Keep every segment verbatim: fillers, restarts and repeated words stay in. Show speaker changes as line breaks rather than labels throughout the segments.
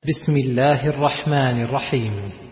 بسم الله الرحمن الرحيم.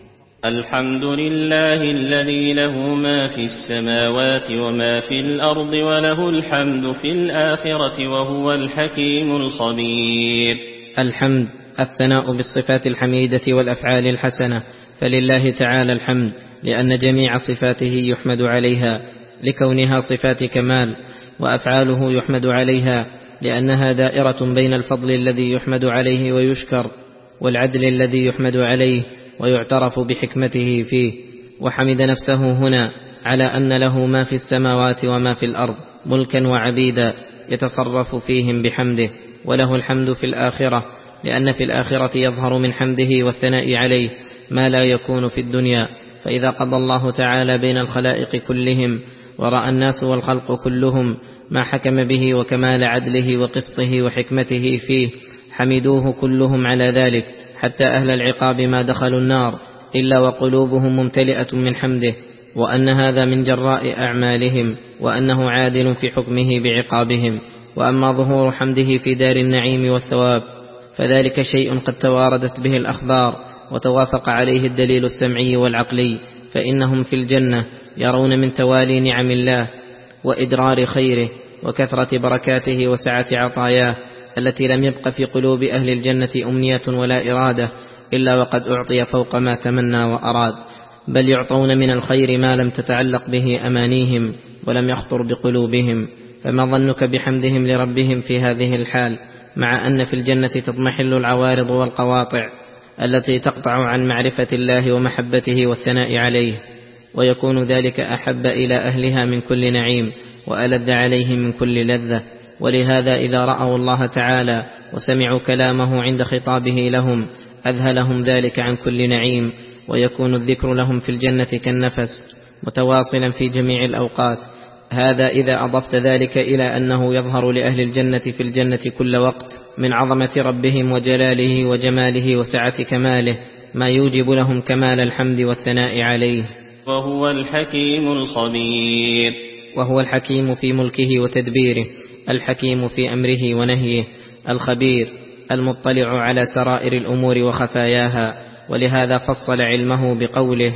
الحمد لله الذي له ما في السماوات وما في الأرض وله الحمد في الآخرة وهو الحكيم الخبير.
الحمد الثناء بالصفات الحميدة والأفعال الحسنة، فلله تعالى الحمد لأن جميع صفاته يحمد عليها لكونها صفات كمال، وأفعاله يحمد عليها لأنها دائرة بين الفضل الذي يحمد عليه ويشكر والعدل الذي يحمد عليه ويعترف بحكمته فيه. وحمد نفسه هنا على أن له ما في السماوات وما في الأرض ملكا وعبيدا يتصرف فيهم بحمده، وله الحمد في الآخرة لأن في الآخرة يظهر من حمده والثناء عليه ما لا يكون في الدنيا. فإذا قضى الله تعالى بين الخلائق كلهم ورأى الناس والخلق كلهم ما حكم به وكمال عدله وقسطه وحكمته فيه، حمدوه كلهم على ذلك، حتى أهل العقاب ما دخلوا النار إلا وقلوبهم ممتلئة من حمده، وأن هذا من جراء أعمالهم، وأنه عادل في حكمه بعقابهم. وأما ظهور حمده في دار النعيم والثواب فذلك شيء قد تواردت به الأخبار وتوافق عليه الدليل السمعي والعقلي، فإنهم في الجنة يرون من توالي نعم الله وإدرار خيره وكثرة بركاته وسعة عطاياه التي لم يبق في قلوب أهل الجنة أمنية ولا إرادة إلا وقد أعطي فوق ما تمنى وأراد، بل يعطون من الخير ما لم تتعلق به أمانيهم ولم يخطر بقلوبهم. فما ظنك بحمدهم لربهم في هذه الحال، مع أن في الجنة تضمحل العوارض والقواطع التي تقطع عن معرفة الله ومحبته والثناء عليه، ويكون ذلك أحب إلى أهلها من كل نعيم وألذ عليهم من كل لذة. ولهذا إذا رأوا الله تعالى وسمعوا كلامه عند خطابه لهم أذهلهم ذلك عن كل نعيم، ويكون الذكر لهم في الجنة كالنفس متواصلا في جميع الأوقات. هذا إذا أضفت ذلك إلى أنه يظهر لأهل الجنة في الجنة كل وقت من عظمة ربهم وجلاله وجماله وسعة كماله ما يوجب لهم كمال الحمد والثناء عليه.
وهو الحكيم الخبير.
وهو الحكيم في ملكه وتدبيره، الحكيم في أمره ونهيه، الخبير المطلع على سرائر الأمور وخفاياها. ولهذا فصل علمه بقوله: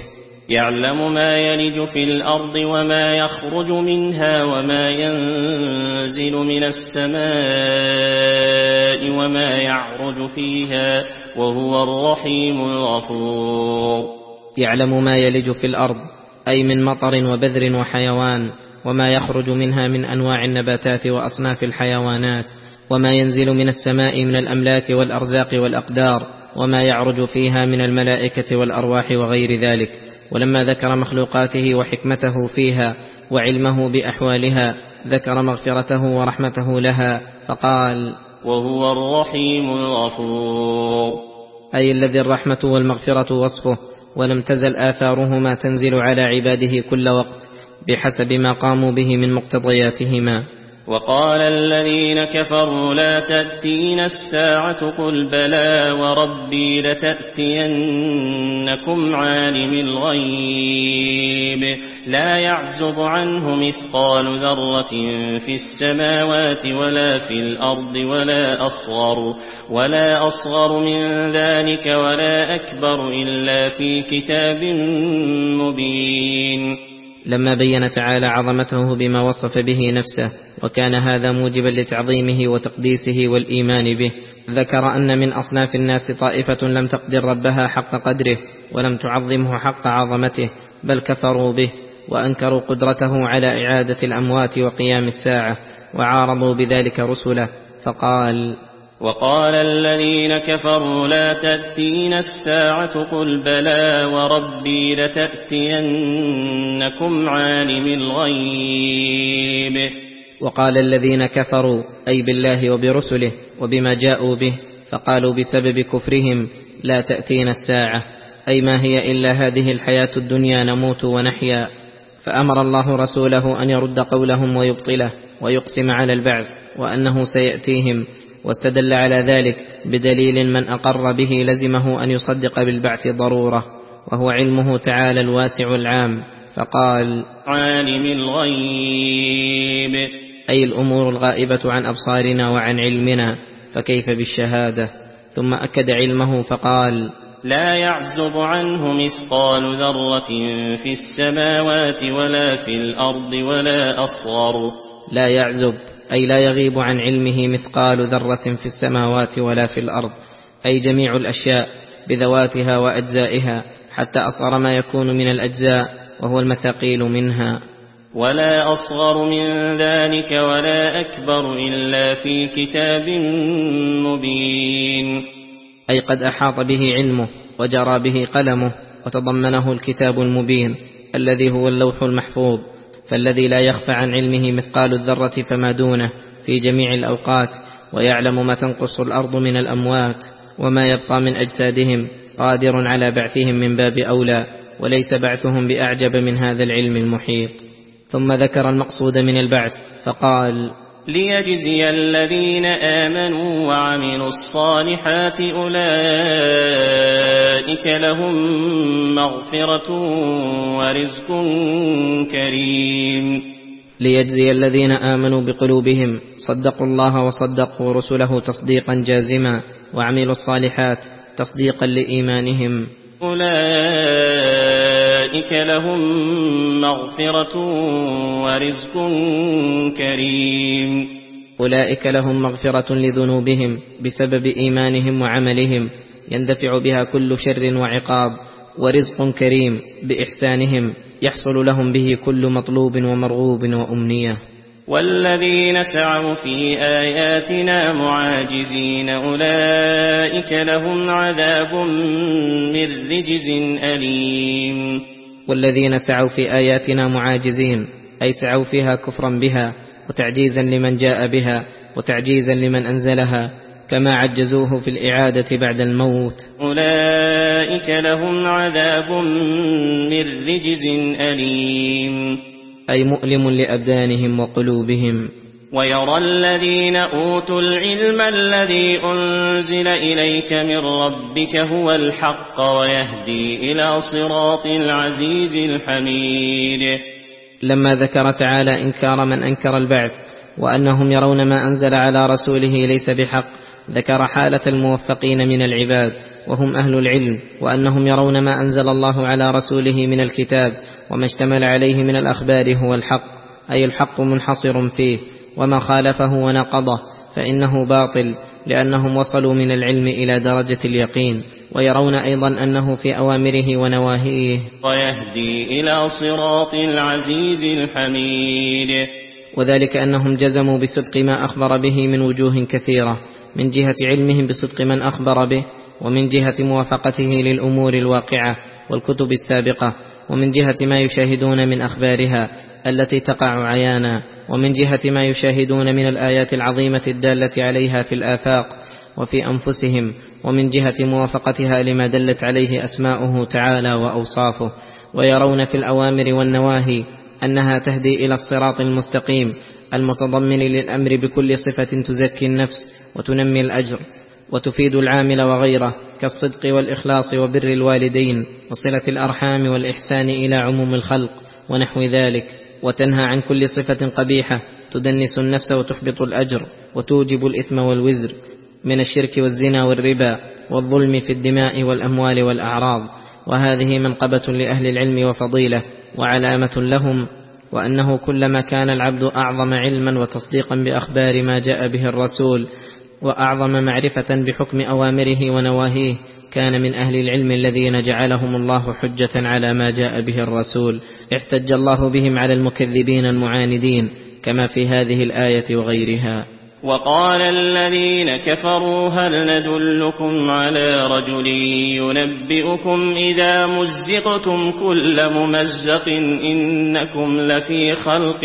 يعلم ما يلج في الأرض وما يخرج منها وما ينزل من السماء وما يعرج فيها وهو الرحيم الغفور.
يعلم ما يلج في الأرض أي من مطر وبذر وحيوان، وما يخرج منها من أنواع النباتات وأصناف الحيوانات، وما ينزل من السماء من الأملاك والأرزاق والأقدار، وما يعرج فيها من الملائكة والأرواح وغير ذلك. ولما ذكر مخلوقاته وحكمته فيها وعلمه بأحوالها ذكر مغفرته ورحمته لها فقال:
وهو الرحيم الغفور،
أي الذي الرحمة والمغفرة وصفه، ولم تزل آثارهما تنزل على عباده كل وقت بحسب ما قاموا به من مقتضياتهما.
وقال الذين كفروا لا تأتين الساعة قل بلى وربي لتأتينكم عالم الغيب لا يعزب عنه مثقال ذرة في السماوات ولا في الأرض ولا أصغر, ولا أصغر من ذلك ولا أكبر إلا في كتاب مبين.
لما بين تعالى عظمته بما وصف به نفسه وكان هذا موجبا لتعظيمه وتقديسه والإيمان به، ذكر أن من أصناف الناس طائفة لم تقدر ربها حق قدره ولم تعظمه حق عظمته، بل كفروا به وأنكروا قدرته على إعادة الأموات وقيام الساعة، وعارضوا بذلك رسله. فقال:
وقال الذين كفروا لا تأتين الساعة قل بلى وربي لتأتينكم عالم الغيب.
وقال الذين كفروا أي بالله وبرسله وبما جاءوا به، فقالوا بسبب كفرهم لا تأتين الساعة أي ما هي إلا هذه الحياة الدنيا نموت ونحيا. فأمر الله رسوله أن يرد قولهم ويبطله ويقسم على البعث وأنه سيأتيهم، واستدل على ذلك بدليل من أقر به لزمه أن يصدق بالبعث ضرورة، وهو علمه تعالى الواسع العام. فقال:
عالم الغيب أي
الأمور الغائبة عن أبصارنا وعن علمنا، فكيف بالشهادة؟ ثم أكد علمه فقال:
لا يعزب عنه مثقال ذرة في السماوات ولا في الأرض ولا أصغر.
لا يعزب أي لا يغيب عن علمه مثقال ذرة في السماوات ولا في الأرض، أي جميع الأشياء بذواتها وأجزائها، حتى أصغر ما يكون من الأجزاء وهو المثاقيل منها.
ولا أصغر من ذلك ولا أكبر إلا في كتاب مبين.
أي قد أحاط به علمه وجرى به قلمه وتضمنه الكتاب المبين الذي هو اللوح المحفوظ، فالذي لا يخفى عن علمه مثقال الذرة فما دونه في جميع الأوقات، ويعلم ما تنقص الأرض من الأموات وما يبقى من أجسادهم، قادر على بعثهم من باب أولى، وليس بعثهم بأعجب من هذا العلم المحيط. ثم ذكر المقصود من البعث فقال:
ليجزي الذين آمنوا وعملوا الصالحات أولئك لهم مغفرة ورزق كريم.
ليجزي الذين آمنوا بقلوبهم، صدقوا الله وصدقوا رسله تصديقا جازما، وعملوا الصالحات تصديقا لإيمانهم،
أولئك لهم مغفرة ورزق كريم.
أولئك لهم مغفرة لذنوبهم بسبب إيمانهم وعملهم، يندفع بها كل شر وعقاب، ورزق كريم بإحسانهم يحصل لهم به كل مطلوب ومرغوب وأمنية.
والذين سعوا في آياتنا معاجزين أولئك لهم عذاب من رجز أليم.
والذين سعوا في آياتنا معاجزين أي سعوا فيها كفرا بها وتعجيزا لمن جاء بها وتعجيزا لمن أنزلها، كما عجزوه في الإعادة بعد الموت،
أولئك لهم عذاب من رجز أليم،
أي مؤلم لأبدانهم وقلوبهم.
ويرى الذين أوتوا العلم الذي أنزل إليك من ربك هو الحق ويهدي إلى صراط العزيز الحميد.
لما ذكر تعالى إنكار من أنكر البعث وأنهم يرون ما أنزل على رسوله ليس بحق، ذكر حالة الموفقين من العباد وهم أهل العلم، وأنهم يرون ما أنزل الله على رسوله من الكتاب وما اشتمل عليه من الأخبار هو الحق، أي الحق منحصر فيه، وما خالفه ونقضه فإنه باطل، لأنهم وصلوا من العلم إلى درجة اليقين، ويرون أيضا أنه في أوامره ونواهيه
ويهدي إلى صراط العزيز الحميد.
وذلك أنهم جزموا بصدق ما أخبر به من وجوه كثيرة، من جهة علمهم بصدق من أخبر به، ومن جهة موافقته للأمور الواقعة والكتب السابقة، ومن جهة ما يشاهدون من أخبارها التي تقع عيانا، ومن جهة ما يشاهدون من الآيات العظيمة الدالة عليها في الآفاق وفي أنفسهم، ومن جهة موافقتها لما دلت عليه أسماؤه تعالى وأوصافه، ويرون في الأوامر والنواهي أنها تهدي إلى الصراط المستقيم المتضمن للأمر بكل صفة تزكي النفس وتنمي الأجر وتفيد العامل وغيره، كالصدق والإخلاص وبر الوالدين وصلة الأرحام والإحسان إلى عموم الخلق ونحو ذلك، وتنهى عن كل صفة قبيحة تدنس النفس وتحبط الأجر وتوجب الإثم والوزر من الشرك والزنا والربا والظلم في الدماء والأموال والأعراض. وهذه منقبة لأهل العلم وفضيلة وعلامة لهم، وأنه كلما كان العبد أعظم علما وتصديقا بأخبار ما جاء به الرسول وأعظم معرفة بحكم أوامره ونواهيه، كان من أهل العلم الذين جعلهم الله حجة على ما جاء به الرسول، احتج الله بهم على المكذبين المعاندين، كما في هذه الآية وغيرها.
وقال الذين كفروا هل ندلكم على رجل ينبئكم إذا مزقتم كل ممزق إنكم لفي خلق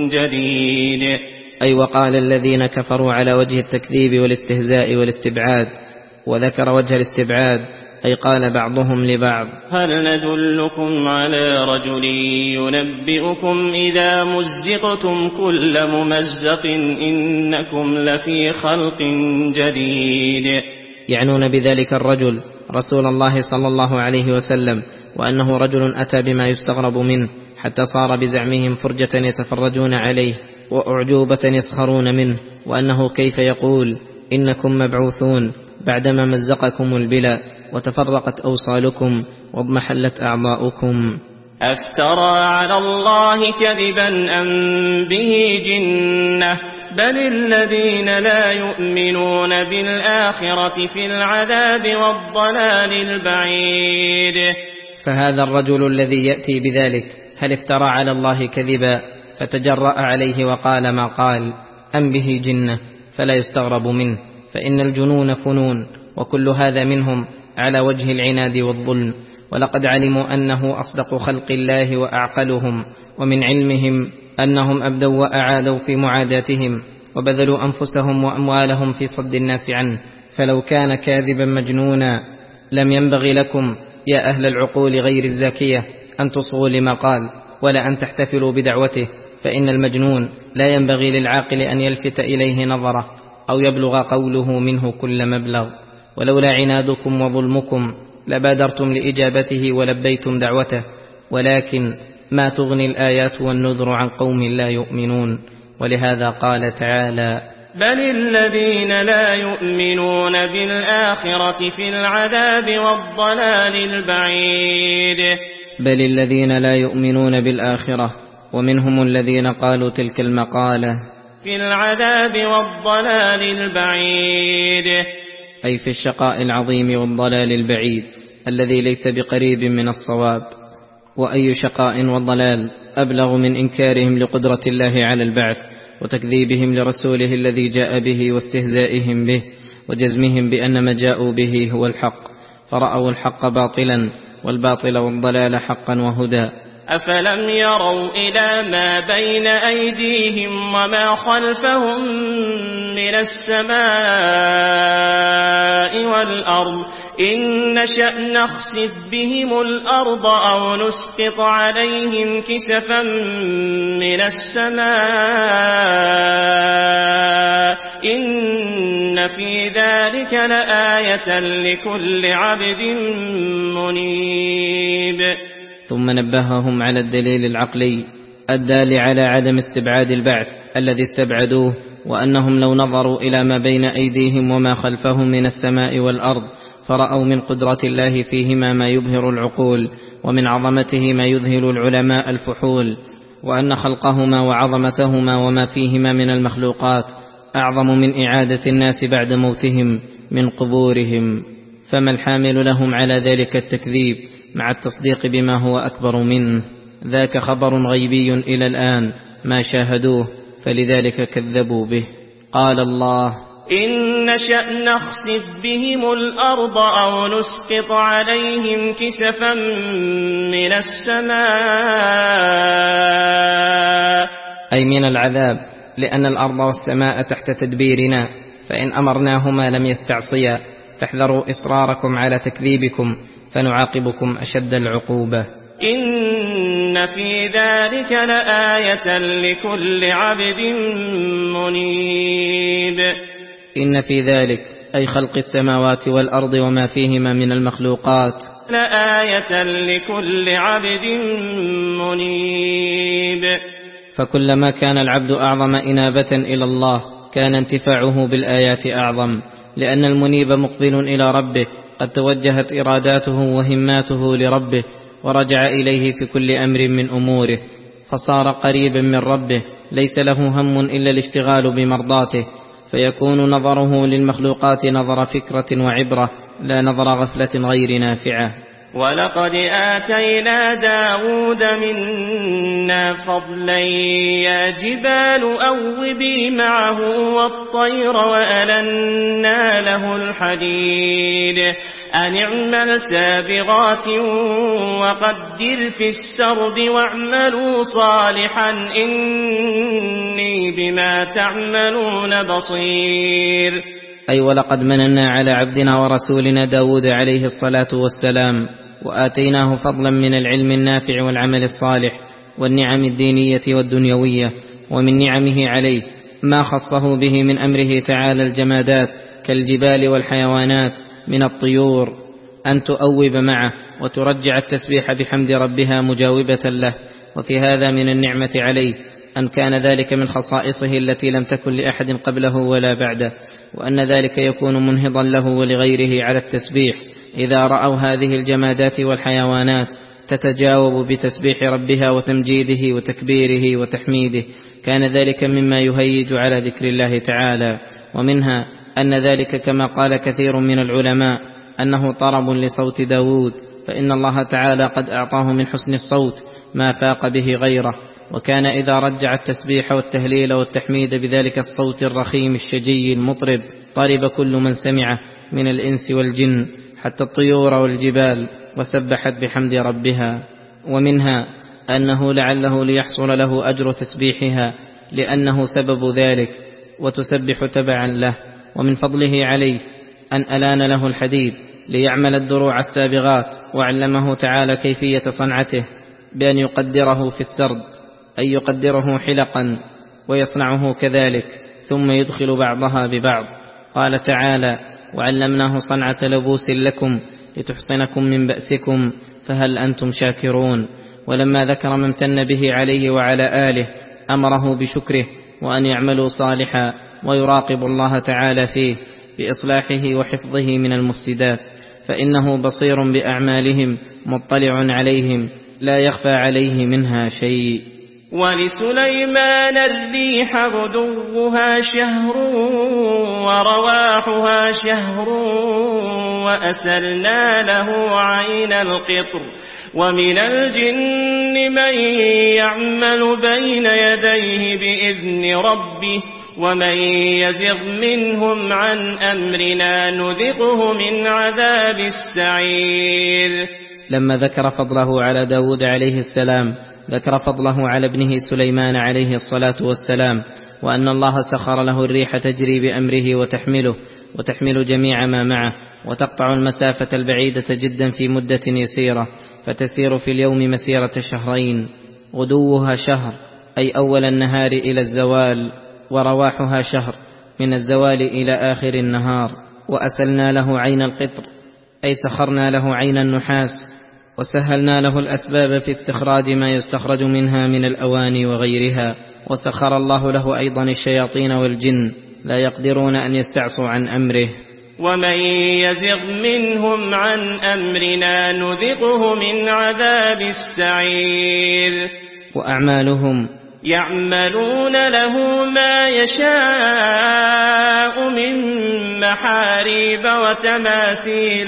جديد.
أي وقال الذين كفروا على وجه التكذيب والاستهزاء والاستبعاد، وذكر وجه الاستبعاد، أي قال بعضهم لبعض
هل ندلكم على رجل ينبئكم إذا مزقتم كل ممزق إنكم لفي خلق جديد.
يعنون بذلك الرجل رسول الله صلى الله عليه وسلم، وأنه رجل أتى بما يستغرب منه حتى صار بزعمهم فرجة يتفرجون عليه وأعجوبة يسخرون منه، وأنه كيف يقول إنكم مبعوثون بعدما مزقكم البلا وتفرقت أوصالكم واضمحلت أعضاؤكم.
أفترى على الله كذبا أم به جنة بل الذين لا يؤمنون بالآخرة في العذاب والضلال البعيد.
فهذا الرجل الذي يأتي بذلك هل افترى على الله كذبا فتجرأ عليه وقال ما قال أم به جنة؟ فلا يستغرب منه، فإن الجنون فنون، وكل هذا منهم على وجه العناد والظلم. ولقد علموا أنه أصدق خلق الله وأعقلهم، ومن علمهم أنهم أبدوا وأعادوا في معاداتهم وبذلوا أنفسهم وأموالهم في صد الناس عنه. فلو كان كاذبا مجنونا لم ينبغي لكم يا أهل العقول غير الزاكية أن تصغوا لما قال ولا أن تحتفلوا بدعوته، فإن المجنون لا ينبغي للعاقل أن يلفت إليه نظره أو يبلغ قوله منه كل مبلغ. ولولا عنادكم وظلمكم لبادرتم لإجابته ولبيتم دعوته، ولكن ما تغني الآيات والنذر عن قوم لا يؤمنون. ولهذا قال تعالى
بل الذين لا يؤمنون بالآخرة في العذاب والضلال البعيد.
بل الذين لا يؤمنون بالآخرة، ومنهم الذين قالوا تلك المقالة
في العذاب والضلال البعيد،
أي في الشقاء العظيم والضلال البعيد الذي ليس بقريب من الصواب. وأي شقاء وضلال أبلغ من إنكارهم لقدرة الله على البعث وتكذيبهم لرسوله الذي جاء به واستهزائهم به وجزمهم بأن ما جاءوا به هو الحق، فرأوا الحق باطلا والباطل والضلال حقا وهدى.
أفلم يروا إلى ما بين أيديهم وما خلفهم من السماء والأرض إن نشأ نخسف بهم الأرض أو نسقط عليهم كسفا من السماء إن في ذلك لآية لكل عبد منيب.
ثم نبههم على الدليل العقلي الدال على عدم استبعاد البعث الذي استبعدوه، وأنهم لو نظروا إلى ما بين أيديهم وما خلفهم من السماء والأرض فرأوا من قدرة الله فيهما ما يبهر العقول، ومن عظمته ما يذهل العلماء الفحول، وأن خلقهما وعظمتهما وما فيهما من المخلوقات أعظم من إعادة الناس بعد موتهم من قبورهم. فما الحامل لهم على ذلك التكذيب مع التصديق بما هو أكبر منه؟ ذاك خبر غيبي إلى الآن ما شاهدوه، فلذلك كذبوا به. قال الله
إن نشأ نخسف بهم الأرض أو نسقط عليهم كسفا من السماء،
أي من العذاب، لأن الأرض والسماء تحت تدبيرنا، فإن أمرناهما لم يستعصيا، فاحذروا إصراركم على تكذيبكم فنعاقبكم أشد العقوبة.
إن في ذلك لآية لكل عبد منيب.
إن في ذلك أي خلق السماوات والأرض وما فيهما من المخلوقات
لآية لكل عبد منيب.
فكلما كان العبد أعظم إنابة إلى الله كان انتفاعه بالآيات أعظم، لأن المنيب مقبل إلى ربه قد توجهت إراداته وهماته لربه ورجع إليه في كل أمر من أموره، فصار قريبا من ربه ليس له هم إلا الاشتغال بمرضاته، فيكون نظره للمخلوقات نظر فكرة وعبرة لا نظر غفلة غير نافعة.
ولقد آتينا داود منا فضلا يا جبال أوبي معه والطير وألنا له الحديد أن اعمل سابغات وقدر في السرد واعملوا صالحا إني بما تعملون بصير.
أي ولقد مننا على عبدنا ورسولنا داود عليه الصلاة والسلام، وآتيناه فضلا من العلم النافع والعمل الصالح والنعم الدينية والدنيوية. ومن نعمه عليه ما خصه به من أمره تعالى الجمادات كالجبال والحيوانات من الطيور أن تؤوب معه وترجع التسبيح بحمد ربها مجاوبة له. وفي هذا من النعمة عليه أن كان ذلك من خصائصه التي لم تكن لأحد قبله ولا بعده، وأن ذلك يكون منهضا له ولغيره على التسبيح إذا رأوا هذه الجمادات والحيوانات تتجاوب بتسبيح ربها وتمجيده وتكبيره وتحميده، كان ذلك مما يهيج على ذكر الله تعالى. ومنها أن ذلك كما قال كثير من العلماء أنه طرب لصوت داود، فإن الله تعالى قد أعطاه من حسن الصوت ما فاق به غيره، وكان إذا رجع التسبيح والتهليل والتحميد بذلك الصوت الرخيم الشجي المطرب طرب كل من سمعه من الإنس والجن حتى الطيور والجبال وسبحت بحمد ربها. ومنها أنه لعله ليحصل له أجر تسبيحها لأنه سبب ذلك وتسبح تبعا له. ومن فضله عليه أن ألان له الحديد ليعمل الدروع السابغات، وعلمه تعالى كيفية صنعته بأن يقدره في السرد، أي يقدره حلقا ويصنعه كذلك ثم يدخل بعضها ببعض. قال تعالى: وعلمناه صنعة لبوس لكم لتحصنكم من بأسكم فهل أنتم شاكرون. ولما ذكر ما امتن به عليه وعلى آله أمره بشكره وأن يعملوا صالحا ويراقب الله تعالى فيه بإصلاحه وحفظه من المفسدات، فإنه بصير بأعمالهم مطلع عليهم لا يخفى عليه منها شيء.
ولسليمان الريح غدوها شهر ورواحها شهر وأسلنا له عين القطر ومن الجن من يعمل بين يديه بإذن ربه ومن يزغ منهم عن أمرنا نذقه من عذاب السعير.
لما ذكر فضله على داود عليه السلام ذكر فضله على ابنه سليمان عليه الصلاة والسلام، وأن الله سخر له الريح تجري بأمره وتحمله وتحمل جميع ما معه وتقطع المسافة البعيدة جدا في مدة يسيرة، فتسير في اليوم مسيرة شهرين. غدوها شهر أي أول النهار إلى الزوال، ورواحها شهر من الزوال إلى آخر النهار. وأسلنا له عين القطر أي سخرنا له عين النحاس وسهلنا له الأسباب في استخراج ما يستخرج منها من الأواني وغيرها. وسخر الله له أيضا الشياطين والجن لا يقدرون أن يستعصوا عن أمره.
ومن يزغ منهم عن أمرنا نذقه من عذاب السعير.
وأعمالهم
يعملون له ما يشاء من محاريب وتماثيل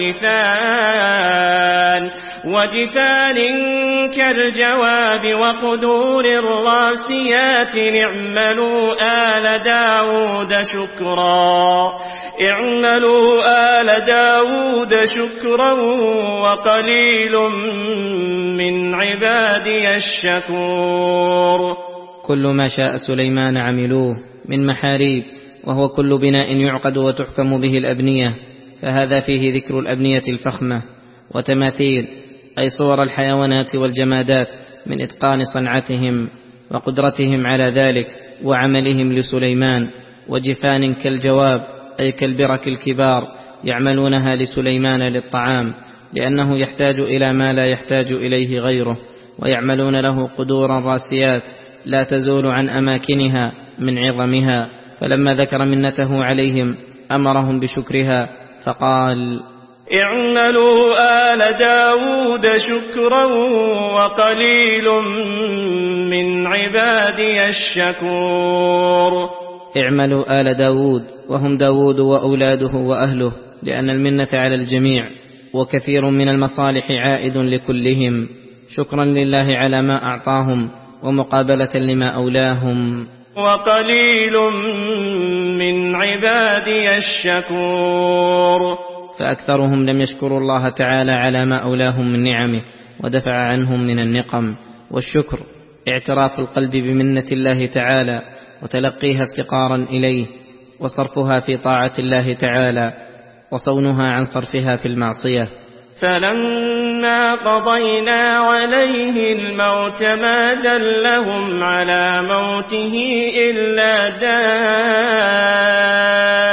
وجفان وجفان كالجواب وقدور الراسيات اعملوا آل داود شكرا اعملوا آل داود شكرا وقليل من عبادي الشكور.
كل ما شاء سليمان عملوه من محاريب، وهو كل بناء يعقد وتحكم به الأبنية، فهذا فيه ذكر الأبنية الفخمة. وتماثيل أي صور الحيوانات والجمادات من إتقان صنعتهم وقدرتهم على ذلك وعملهم لسليمان. وجفان كالجواب أي كالبرك الكبار يعملونها لسليمان للطعام، لأنه يحتاج إلى ما لا يحتاج إليه غيره. ويعملون له قدورا راسيات لا تزول عن أماكنها من عظمها، فلما ذكر منته عليهم أمرهم بشكرها فقال:
اعملوا آل داود شكرا وقليل من عبادي الشكور.
اعملوا آل داود، وهم داود وأولاده وأهله، لأن المنة على الجميع، وكثير من المصالح عائد لكلهم، شكرا لله على ما أعطاهم ومقابلة لما أولاهم.
وقليل من عبادي الشكور.
فأكثرهم لم يشكروا الله تعالى على ما أولاهم من نعمه ودفع عنهم من النقم. والشكر اعتراف القلب بمنة الله تعالى وتلقيها افتقارا إليه، وصرفها في طاعة الله تعالى، وصونها عن صرفها في المعصية.
فلما قضينا عليه الموت ما دلهم على موته إلا دابة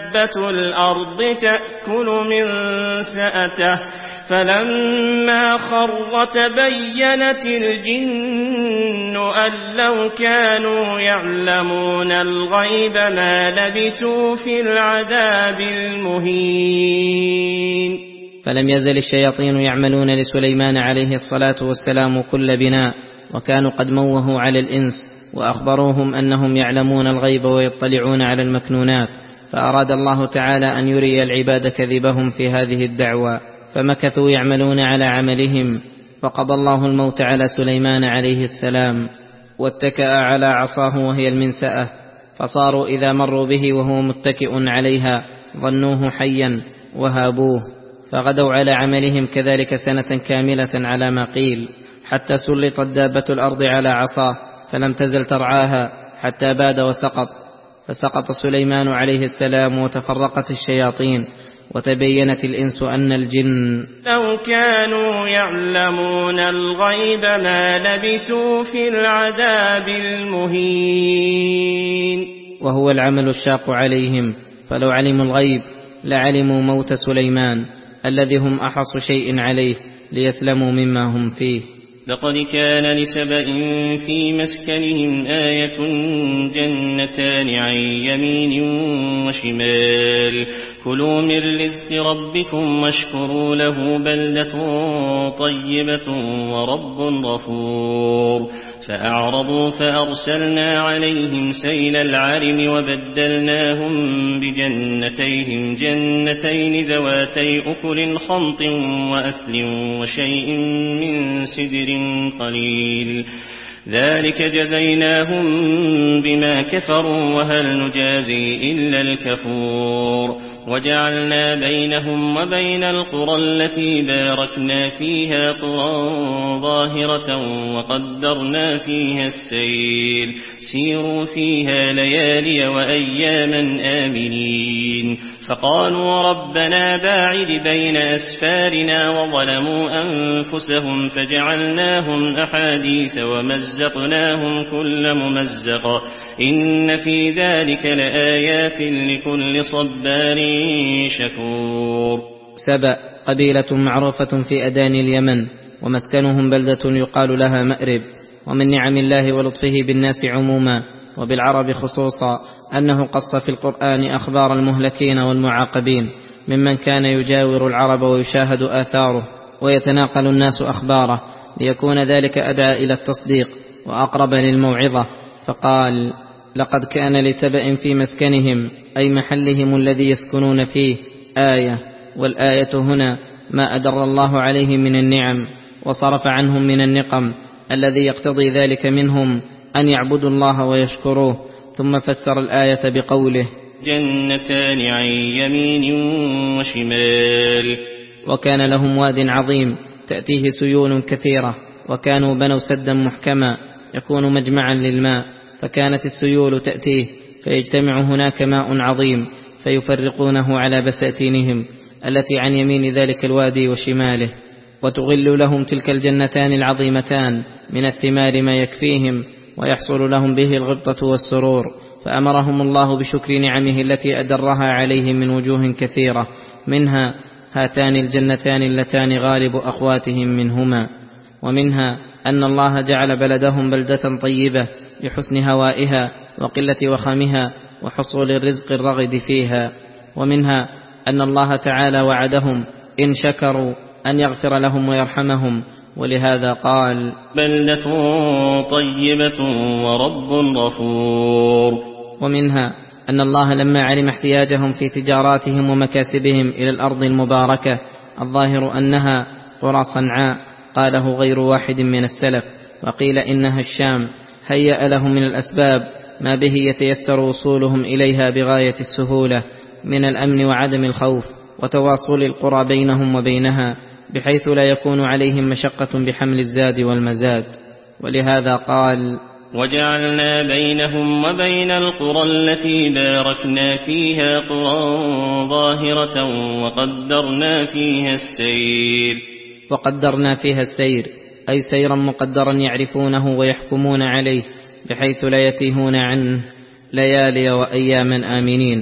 دابة الأرض تأكل من سأته فلما خر تبينت الجن أن لو كانوا يعلمون الغيب ما لبثوا في العذاب المهين.
فلم يزل الشياطين يعملون لسليمان عليه الصلاة والسلام كل بناء، وكانوا قد موهوا على الإنس وأخبروهم أنهم يعلمون الغيب ويطلعون على المكنونات، فأراد الله تعالى أن يري العباد كذبهم في هذه الدعوة، فمكثوا يعملون على عملهم، فقضى الله الموت على سليمان عليه السلام، واتكأ على عصاه وهي المنسأة، فصاروا إذا مروا به وهو متكئ عليها ظنوه حيا وهابوه، فغدوا على عملهم كذلك سنة كاملة على ما قيل، حتى سلطت دابة الأرض على عصاه فلم تزل ترعاها حتى باد وسقط، فسقط سليمان عليه السلام وتفرقت الشياطين، وتبينت الإنس أن الجن
لو كانوا يعلمون الغيب ما لبثوا في العذاب المهين.
وهو العمل الشاق عليهم، فلو علموا الغيب لعلموا موت سليمان الذي هم أحص شيء عليه ليسلموا مما هم فيه.
لقد كان لسبإ في مسكنهم آية جنتان عن يمين وشمال كلوا من رزق ربكم واشكروا له بلدة طيبة ورب غفور. فأعرضوا فأرسلنا عليهم سيل العرم وبدلناهم بجنتيهم جنتين ذواتي أكل خمط وأثل وشيء من سدر قليل ذلك جزيناهم بما كفروا وهل نجازي إلا الكفور. وجعلنا بينهم وبين القرى التي باركنا فيها قرى ظاهرة وقدرنا فيها السير سيروا فيها ليالي وأياما آمنين. فقالوا ربنا باعد بين أسفارنا وظلموا أنفسهم فجعلناهم أحاديث ومزقناهم كل ممزق إن في ذلك لآيات لكل صبار شكور.
سبأ قبيلة معروفة في أدان اليمن، ومسكنهم بلدة يقال لها مأرب. ومن نعم الله ولطفه بالناس عموما وبالعرب خصوصا أنه قص في القرآن أخبار المهلكين والمعاقبين ممن كان يجاور العرب ويشاهد آثاره ويتناقل الناس أخباره، ليكون ذلك أدعى إلى التصديق وأقرب للموعظة. فقال لقد كان لسبأ في مسكنهم أي محلهم الذي يسكنون فيه آية، والآية هنا ما أدر الله عليهم من النعم وصرف عنهم من النقم الذي يقتضي ذلك منهم أن يعبدوا الله ويشكروه. ثم فسر الآية بقوله
جنتان عن يمين وشمال.
وكان لهم واد عظيم تأتيه سيول كثيرة، وكانوا بنوا سدا محكما يكون مجمعا للماء، فكانت السيول تأتيه فيجتمع هناك ماء عظيم فيفرقونه على بساتينهم التي عن يمين ذلك الوادي وشماله، وتغل لهم تلك الجنتان العظيمتان من الثمار ما يكفيهم ويحصل لهم به الغبطة والسرور. فأمرهم الله بشكر نعمه التي أدرها عليهم من وجوه كثيرة، منها هاتان الجنتان اللتان غالب أخواتهم منهما، ومنها أن الله جعل بلدهم بلدة طيبة لحسن هوائها وقلة وخامها وحصول الرزق الرغد فيها، ومنها أن الله تعالى وعدهم إن شكروا أن يغفر لهم ويرحمهم، ولهذا قال
بلدة طيبة ورب غفور.
ومنها أن الله لما علم احتياجهم في تجاراتهم ومكاسبهم إلى الأرض المباركة الظاهر أنها قرى صنعاء قاله غير واحد من السلف، وقيل إنها الشام، هيأ لهم من الأسباب ما به يتيسر وصولهم إليها بغاية السهولة من الأمن وعدم الخوف وتواصل القرى بينهم وبينها، بحيث لا يكون عليهم مشقة بحمل الزاد والمزاد. ولهذا قال
وجعلنا بينهم وبين القرى التي باركنا فيها قرى ظاهرة وقدرنا فيها السير.
وقدرنا فيها السير أي سيرا مقدرا يعرفونه ويحكمون عليه بحيث لا يتيهون عنه ليالي وأياما آمنين،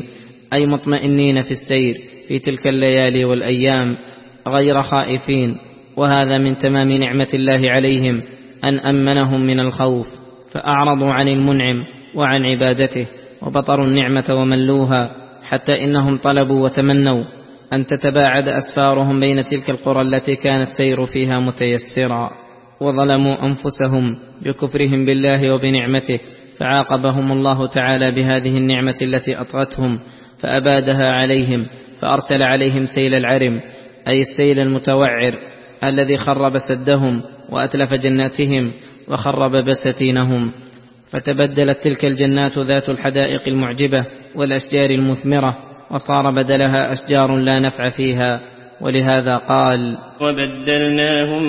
أي مطمئنين في السير في تلك الليالي والأيام غير خائفين. وهذا من تمام نعمة الله عليهم أن أمنهم من الخوف، فأعرضوا عن المنعم وعن عبادته وبطروا النعمة وملوها، حتى إنهم طلبوا وتمنوا أن تتباعد أسفارهم بين تلك القرى التي كانت سير فيها متيسرا، وظلموا أنفسهم بكفرهم بالله وبنعمته، فعاقبهم الله تعالى بهذه النعمة التي أطغتهم فأبادها عليهم، فأرسل عليهم سيل العرم، أي السيل المتوعر الذي خرب سدهم وأتلف جناتهم وخرب بساتينهم، فتبدلت تلك الجنات ذات الحدائق المعجبة والأشجار المثمرة، وصار بدلها أشجار لا نفع فيها. ولهذا قال:
وبدلناهم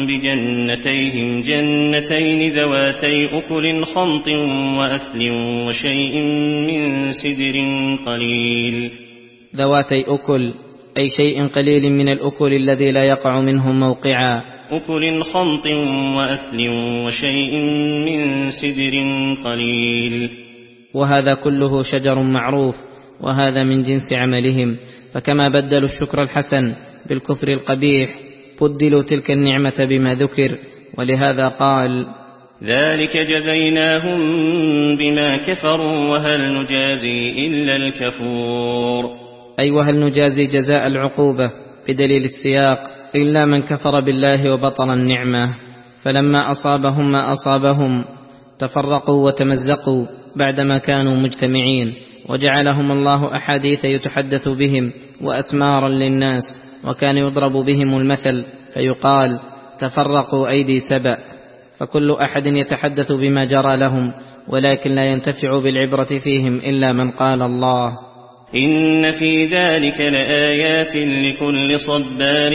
بجنتيهم جنتين ذواتي أكل خمط وأثل وشيء من سدر قليل.
ذواتي أكل أي شيء قليل من الأكل الذي لا يقع منه موقعا.
أكل خمط وأثل وشيء من سدر قليل.
وهذا كله شجر معروف، وهذا من جنس عملهم، فكما بدلوا الشكر الحسن بالكفر القبيح بدلوا تلك النعمة بما ذكر. ولهذا قال:
ذلك جزيناهم بما كفروا وهل نجازي إلا الكفور.
أي وهل نجازي جزاء العقوبة بدليل السياق إلا من كفر بالله وبطر النعمة. فلما أصابهم ما أصابهم تفرقوا وتمزقوا بعدما كانوا مجتمعين، وجعلهم الله أحاديث يتحدث بهم وأسمارا للناس، وكان يضرب بهم المثل فيقال: تفرقوا أيدي سبأ. فكل أحد يتحدث بما جرى لهم، ولكن لا ينتفع بالعبرة فيهم إلا من قال الله:
إن في ذلك لآيات لكل صبار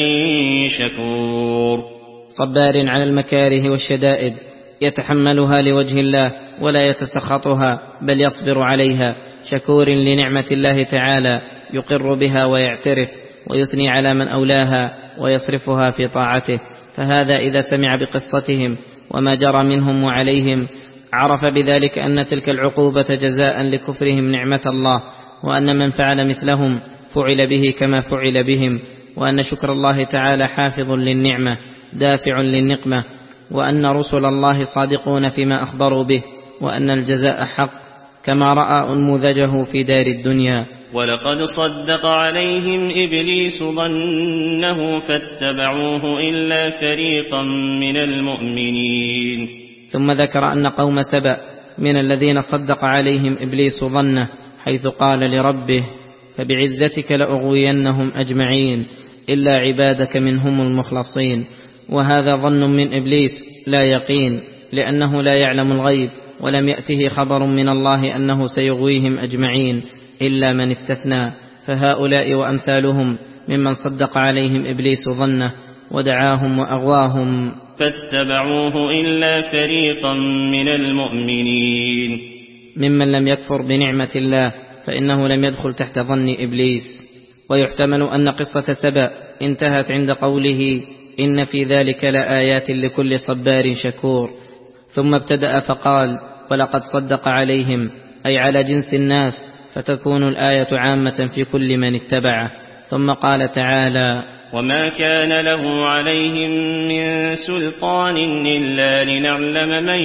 شكور.
صبار على المكاره والشدائد، يتحملها لوجه الله ولا يتسخطها بل يصبر عليها، شكور لنعمة الله تعالى يقر بها ويعترف ويثني على من أولاها ويصرفها في طاعته. فهذا إذا سمع بقصتهم وما جرى منهم وعليهم عرف بذلك أن تلك العقوبة جزاء لكفرهم نعمة الله، وأن من فعل مثلهم فعل به كما فعل بهم، وأن شكر الله تعالى حافظ للنعمة دافع للنقمة، وأن رسل الله صادقون فيما أخبروا به، وأن الجزاء حق كما رأى أنموذجه في دار الدنيا.
ولقد صدق عليهم إبليس ظنه فاتبعوه إلا فريقا من المؤمنين.
ثم ذكر أن قوم سبأ من الذين صدق عليهم إبليس ظنه، حيث قال لربه: فبعزتك لأغوينهم أجمعين إلا عبادك منهم المخلصين. وهذا ظن من إبليس لا يقين، لأنه لا يعلم الغيب، ولم يأته خبر من الله أنه سيغويهم أجمعين إلا من استثنى. فهؤلاء وأمثالهم ممن صدق عليهم إبليس ظنه ودعاهم وأغواهم،
فاتبعوه إلا فريقا من المؤمنين.
ممن لم يكفر بنعمة الله فإنه لم يدخل تحت ظن إبليس. ويحتمل أن قصة سبأ انتهت عند قوله: إن في ذلك لآيات لكل صبار شكور، ثم ابتدأ فقال: ولقد صدق عليهم، أي على جنس الناس، فتكون الآية عامة في كل من اتبعه. ثم قال تعالى:
وما كان له عليهم من سلطان إلا لنعلم من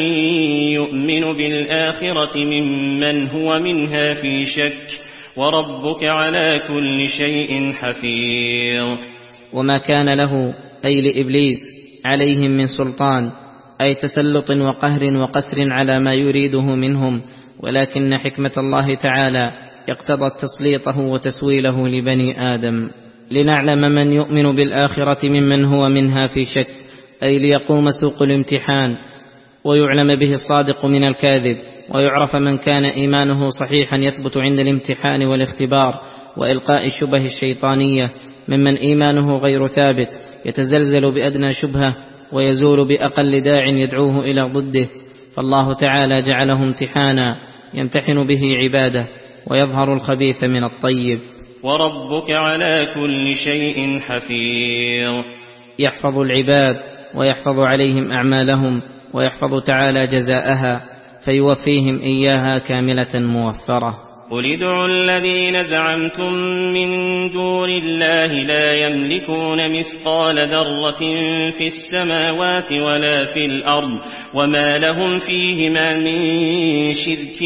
يؤمن بالآخرة ممن هو منها في شك، وربك على كل شيء حفيظ.
وما كان له أي لإبليس عليهم من سلطان، أي تسلط وقهر وقسر على ما يريده منهم، ولكن حكمة الله تعالى اقتضت تسليطه وتسويله لبني آدم لنعلم من يؤمن بالآخرة ممن هو منها في شك، أي ليقوم سوق الامتحان ويعلم به الصادق من الكاذب، ويعرف من كان إيمانه صحيحا يثبت عند الامتحان والاختبار وإلقاء الشبه الشيطانية، ممن إيمانه غير ثابت يتزلزل بأدنى شبهة ويزول بأقل داع يدعوه إلى ضده. فالله تعالى جعله امتحانا يمتحن به عباده، ويظهر الخبيث من الطيب.
وربك على كل شيء حفيظ.
يحفظ العباد ويحفظ عليهم أعمالهم، ويحفظ تعالى جزاءها فيوفيهم إياها كاملة موفرة.
قل ادعوا الذين زعمتم من دون الله لا يملكون مثقال ذرة في السماوات ولا في الأرض وما لهم فيهما من شرك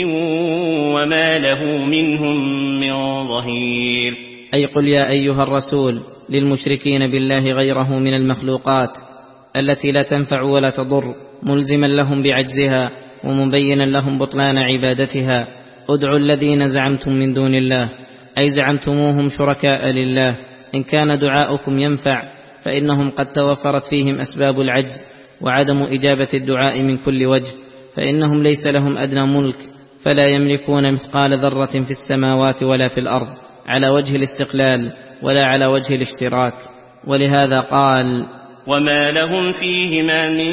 وما له منهم من ظهير.
أي قل يا أيها الرسول للمشركين بالله غيره من المخلوقات التي لا تنفع ولا تضر، ملزما لهم بعجزها ومبينا لهم بطلان عبادتها: ادعوا الذين زعمتم من دون الله، أي زعمتموهم شركاء لله. إن كان دعاؤكم ينفع فإنهم قد توفرت فيهم أسباب العجز وعدم إجابة الدعاء من كل وجه، فإنهم ليس لهم أدنى ملك، فلا يملكون مثقال ذرة في السماوات ولا في الأرض على وجه الاستقلال ولا على وجه الاشتراك. ولهذا قال:
وما لهم فيهما من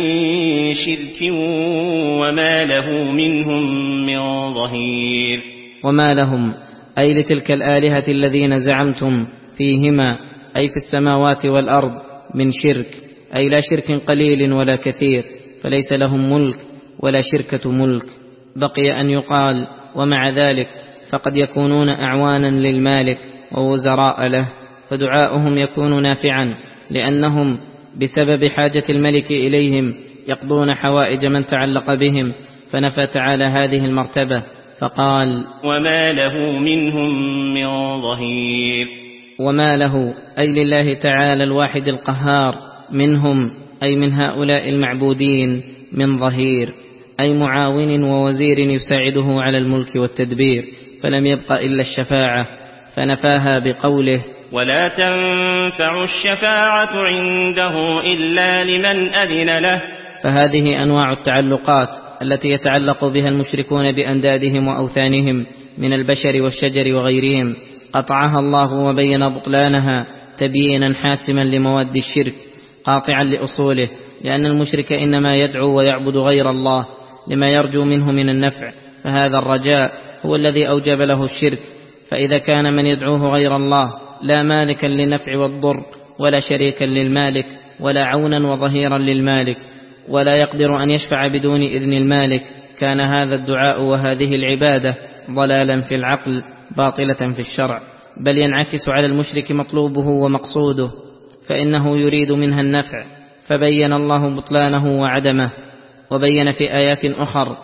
شرك وما له منهم من ظهير.
وما لهم أي لتلك الآلهة الذين زعمتم فيهما، أي في السماوات والأرض، من شرك، أي لا شرك قليل ولا كثير، فليس لهم ملك ولا شركة ملك. بقي أن يقال: ومع ذلك فقد يكونون أعوانا للمالك ووزراء له، فدعاؤهم يكون نافعا، لأنهم بسبب حاجة الملك إليهم يقضون حوائج من تعلق بهم. فنفى تعالى هذه المرتبة فقال:
وما له منهم من ظهير.
وما له أي لله تعالى الواحد القهار منهم، أي من هؤلاء المعبودين، من ظهير، أي معاون ووزير يساعده على الملك والتدبير، فلم يبق إلا الشفاعة، فنفاها بقوله:
ولا تنفع الشفاعة عنده إلا لمن أذن له.
فهذه أنواع التعلقات التي يتعلق بها المشركون بأندادهم وأوثانهم من البشر والشجر وغيرهم، قطعها الله وبين بطلانها تبيينا حاسما لمواد الشرك قاطعا لأصوله، لأن المشرك إنما يدعو ويعبد غير الله لما يرجو منه من النفع، فهذا الرجاء هو الذي أوجب له الشرك. فإذا كان من يدعوه غير الله لا مالكا للنفع والضر ولا شريكا للمالك ولا عونا وظهيرا للمالك، ولا يقدر أن يشفع بدون إذن المالك، كان هذا الدعاء وهذه العبادة ضلالا في العقل باطلة في الشرع، بل ينعكس على المشرك مطلوبه ومقصوده، فإنه يريد منها النفع، فبين الله بطلانه وعدمه، وبين في آيات أخر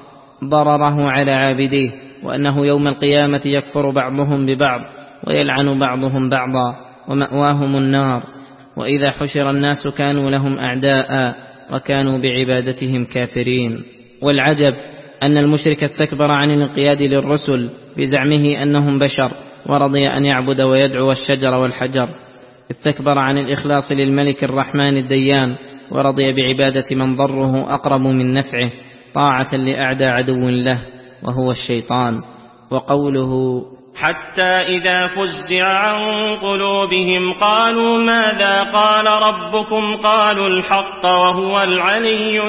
ضرره على عابديه، وأنه يوم القيامة يكفر بعضهم ببعض ويلعن بعضهم بعضا ومأواهم النار، وإذا حشر الناس كانوا لهم أعداء وكانوا بعبادتهم كافرين. والعجب أن المشرك استكبر عن الانقياد للرسل بزعمه أنهم بشر، ورضي أن يعبد ويدعو الشجر والحجر. استكبر عن الإخلاص للملك الرحمن الديان، ورضي بعبادة من ضره أقرب من نفعه، طاعة لأعدى عدو له وهو الشيطان. وقوله:
حتى إذا فزع عن قلوبهم قالوا ماذا قال ربكم قالوا الحق وهو العلي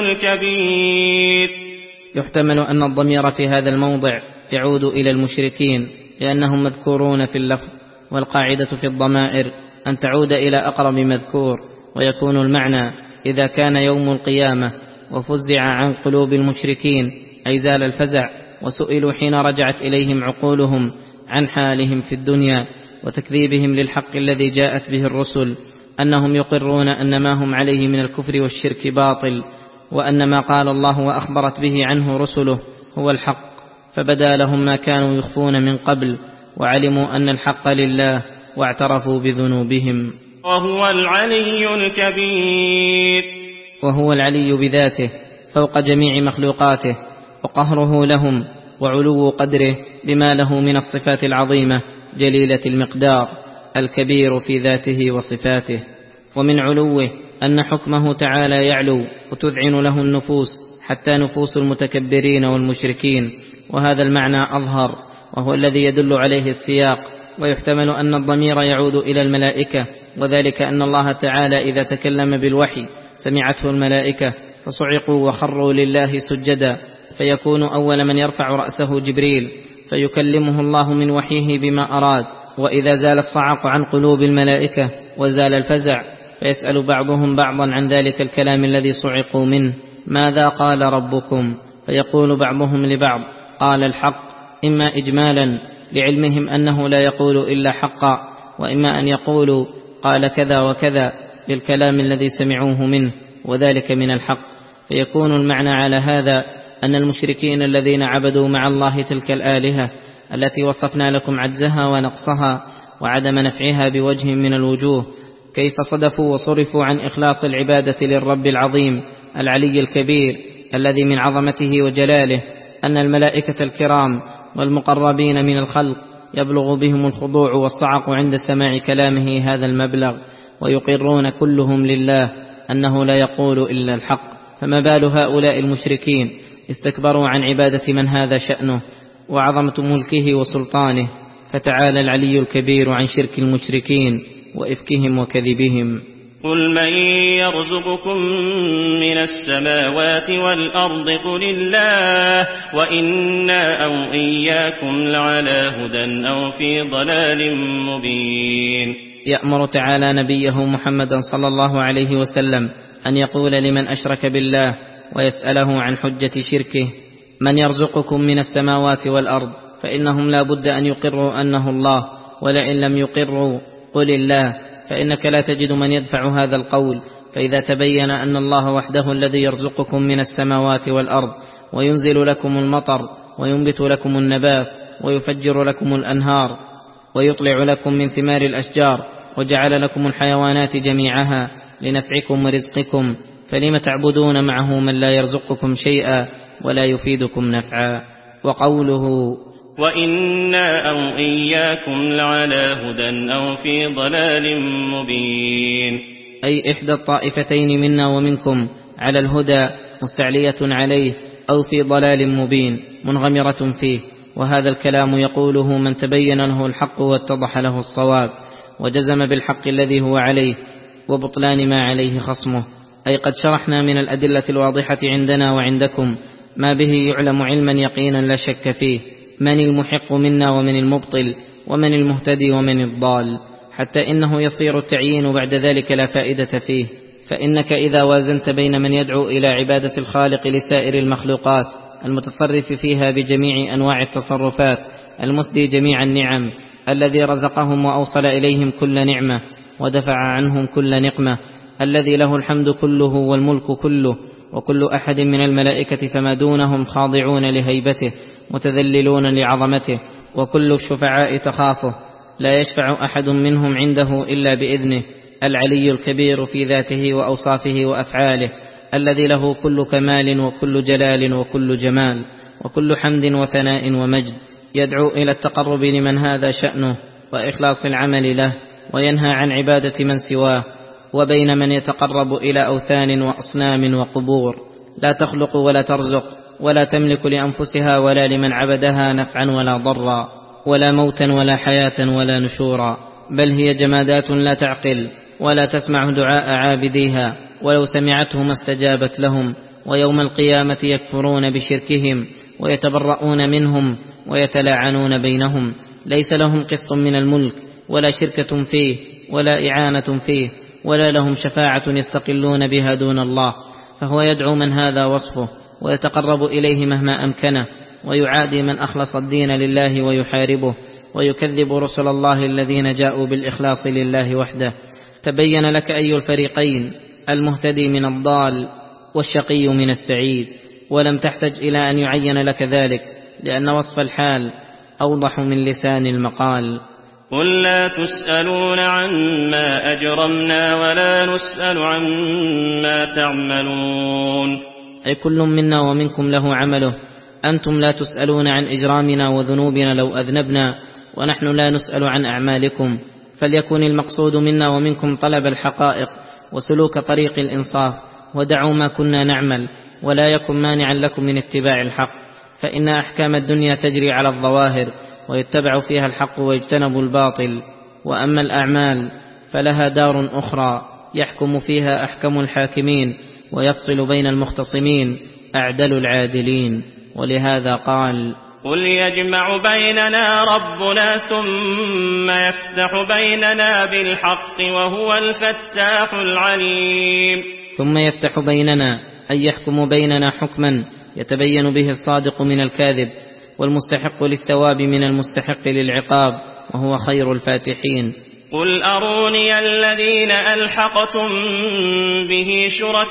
الكبير.
يحتمل أن الضمير في هذا الموضع يعود إلى المشركين لأنهم مذكورون في اللفظ، والقاعدة في الضمائر أن تعود إلى أقرب مذكور، ويكون المعنى إذا كان يوم القيامة وفزع عن قلوب المشركين أي زال الفزع، وسئلوا حين رجعت إليهم عقولهم عن حالهم في الدنيا وتكذيبهم للحق الذي جاءت به الرسل، أنهم يقرون أن ما هم عليه من الكفر والشرك باطل، وأن ما قال الله وأخبرت به عنه رسله هو الحق، فبدا لهم ما كانوا يخفون من قبل، وعلموا أن الحق لله واعترفوا بذنوبهم.
وهو العلي الكبير.
وهو العلي بذاته فوق جميع مخلوقاته، وقهره لهم وعلو قدره بما له من الصفات العظيمة جليلة المقدار، الكبير في ذاته وصفاته. ومن علوه أن حكمه تعالى يعلو وتذعن له النفوس، حتى نفوس المتكبرين والمشركين، وهذا المعنى أظهر وهو الذي يدل عليه السياق. ويحتمل أن الضمير يعود إلى الملائكة، وذلك أن الله تعالى إذا تكلم بالوحي سمعته الملائكة فصعقوا وخروا لله سجدا، فيكون أول من يرفع رأسه جبريل فيكلمه الله من وحيه بما أراد. وإذا زال الصعق عن قلوب الملائكة وزال الفزع فيسأل بعضهم بعضا عن ذلك الكلام الذي صعقوا منه: ماذا قال ربكم؟ فيقول بعضهم لبعض: قال الحق، إما إجمالا لعلمهم أنه لا يقول إلا حقا، وإما أن يقولوا قال كذا وكذا بالكلام الذي سمعوه منه وذلك من الحق. فيكون المعنى على هذا أن المشركين الذين عبدوا مع الله تلك الآلهة التي وصفنا لكم عجزها ونقصها وعدم نفعها بوجه من الوجوه، كيف صدفوا وصرفوا عن إخلاص العبادة للرب العظيم العلي الكبير الذي من عظمته وجلاله أن الملائكة الكرام والمقربين من الخلق يبلغ بهم الخضوع والصعق عند سماع كلامه هذا المبلغ، ويقرون كلهم لله أنه لا يقول إلا الحق. فما بال هؤلاء المشركين استكبروا عن عبادة من هذا شأنه وعظمة ملكه وسلطانه، فتعالى العلي الكبير عن شرك المشركين وإفكهم وكذبهم.
قل من يرزقكم من السماوات والأرض قل الله وإنا أو إياكم لعلى هدى أو في ضلال مبين.
يأمر تعالى نبيه محمدا صلى الله عليه وسلم أن يقول لمن أشرك بالله ويسأله عن حجة شركه: من يرزقكم من السماوات والأرض؟ فإنهم لا بد أن يقروا أنه الله، ولئن لم يقروا قل الله، فإنك لا تجد من يدفع هذا القول. فإذا تبين أن الله وحده الذي يرزقكم من السماوات والأرض وينزل لكم المطر وينبت لكم النبات ويفجر لكم الأنهار ويطلع لكم من ثمار الأشجار وجعل لكم الحيوانات جميعها لنفعكم ورزقكم، فلم تعبدون معه من لا يرزقكم شيئا ولا يفيدكم نفعا. وقوله
وإنا أو إياكم لعلى هدى أو في ضلال مبين،
أي إحدى الطائفتين منا ومنكم على الهدى مستعلية عليه، أو في ضلال مبين منغمرة فيه. وهذا الكلام يقوله من تبين له الحق واتضح له الصواب وجزم بالحق الذي هو عليه وبطلان ما عليه خصمه. أي قد شرحنا من الأدلة الواضحة عندنا وعندكم ما به يعلم علما يقينا لا شك فيه من المحق منا ومن المبطل ومن المهتدي ومن الضال، حتى إنه يصير التعيين بعد ذلك لا فائدة فيه. فإنك إذا وازنت بين من يدعو إلى عبادة الخالق لسائر المخلوقات المتصرف فيها بجميع أنواع التصرفات المسدي جميع النعم الذي رزقهم وأوصل إليهم كل نعمة ودفع عنهم كل نقمة، الذي له الحمد كله والملك كله، وكل أحد من الملائكة فما دونهم خاضعون لهيبته متذللون لعظمته، وكل الشفعاء تخافه، لا يشفع أحد منهم عنده إلا بإذنه، العلي الكبير في ذاته وأوصافه وأفعاله، الذي له كل كمال وكل جلال وكل جمال وكل حمد وثناء ومجد، يدعو إلى التقرب لمن هذا شأنه وإخلاص العمل له، وينهى عن عبادة من سواه. وبين من يتقرب إلى أوثان وأصنام وقبور لا تخلق ولا ترزق ولا تملك لأنفسها ولا لمن عبدها نفعا ولا ضرا ولا موتا ولا حياة ولا نشورا، بل هي جمادات لا تعقل ولا تسمع دعاء عابديها، ولو سمعته ما استجابت لهم، ويوم القيامة يكفرون بشركهم ويتبرؤون منهم ويتلاعنون بينهم، ليس لهم قسط من الملك ولا شركة فيه ولا إعانة فيه ولا لهم شفاعة يستقلون بها دون الله. فهو يدعو من هذا وصفه ويتقرب إليه مهما أمكنه، ويعادي من أخلص الدين لله ويحاربه ويكذب رسل الله الذين جاءوا بالإخلاص لله وحده. تبين لك أي الفريقين المهتدي من الضال والشقي من السعيد، ولم تحتج إلى أن يعين لك ذلك، لأن وصف الحال أوضح من لسان المقال.
قل لا تسألون عما أجرمنا ولا نسأل عما تعملون،
أي كل منا ومنكم له عمله، أنتم لا تسألون عن إجرامنا وذنوبنا لو أذنبنا، ونحن لا نسأل عن أعمالكم. فليكن المقصود منا ومنكم طلب الحقائق وسلوك طريق الإنصاف، ودعوا ما كنا نعمل، ولا يكن مانعا لكم من اتباع الحق، فإن أحكام الدنيا تجري على الظواهر ويتبع فيها الحق ويجتنب الباطل، وأما الأعمال فلها دار أخرى يحكم فيها أحكم الحاكمين ويفصل بين المختصمين أعدل العادلين. ولهذا قال:
قل يجمع بيننا ربنا ثم يفتح بيننا بالحق وهو الفتاح العليم.
ثم يفتح بيننا أي يحكم بيننا حكما يتبين به الصادق من الكاذب، والمستحق للثواب من المستحق للعقاب، وهو خير الفاتحين.
قل أروني الذين ألحقتم به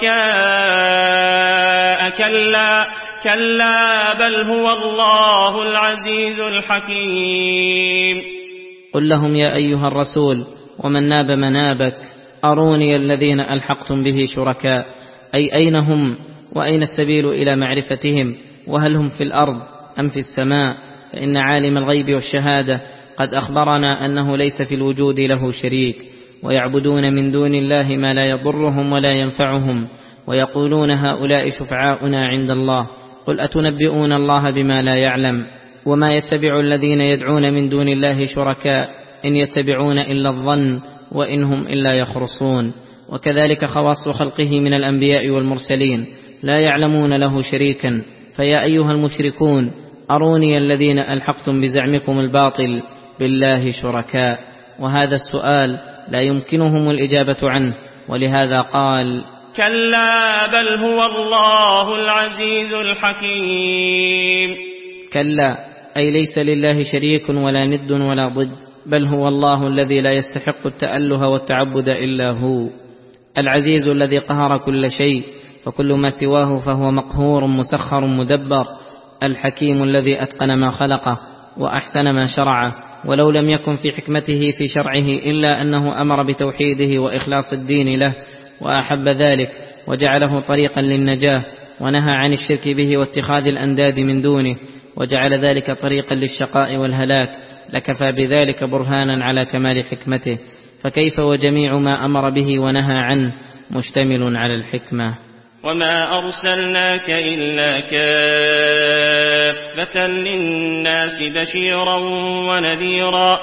شركاء كلا كلا بل هو الله العزيز الحكيم.
قل لهم يا أيها الرسول ومن ناب منابك أروني الذين ألحقتم به شركاء، أي أين هم وأين السبيل إلى معرفتهم، وهل هم في الأرض أم في السماء؟ فإن عالم الغيب والشهادة قد أخبرنا أنه ليس في الوجود له شريك، ويعبدون من دون الله ما لا يضرهم ولا ينفعهم، ويقولون هؤلاء شفعاؤنا عند الله. قل أتنبئون الله بما لا يعلم؟ وما يتبع الذين يدعون من دون الله شركاء إن يتبعون إلا الظن وإنهم إلا يخرصون. وكذلك خواص خلقه من الأنبياء والمرسلين لا يعلمون له شريكا. فيا أيها المشركون أروني الذين ألحقتم بزعمكم الباطل بالله شركاء. وهذا السؤال لا يمكنهم الإجابة عنه، ولهذا قال
كلا بل هو الله العزيز الحكيم.
كلا أي ليس لله شريك ولا ند ولا ضد، بل هو الله الذي لا يستحق التأله والتعبد إلا هو، العزيز الذي قهر كل شيء، فكل ما سواه فهو مقهور مسخر مدبر، الحكيم الذي أتقن ما خلقه وأحسن ما شرعه، ولو لم يكن في حكمته في شرعه إلا أنه أمر بتوحيده وإخلاص الدين له وأحب ذلك وجعله طريقا للنجاة، ونهى عن الشرك به واتخاذ الأنداد من دونه، وجعل ذلك طريقا للشقاء والهلاك، لكفى بذلك برهانا على كمال حكمته. فكيف وجميع ما أمر به ونهى عنه مشتمل على الحكمة.
وما أرسلناك إلا كافة للناس بشيرا ونذيرا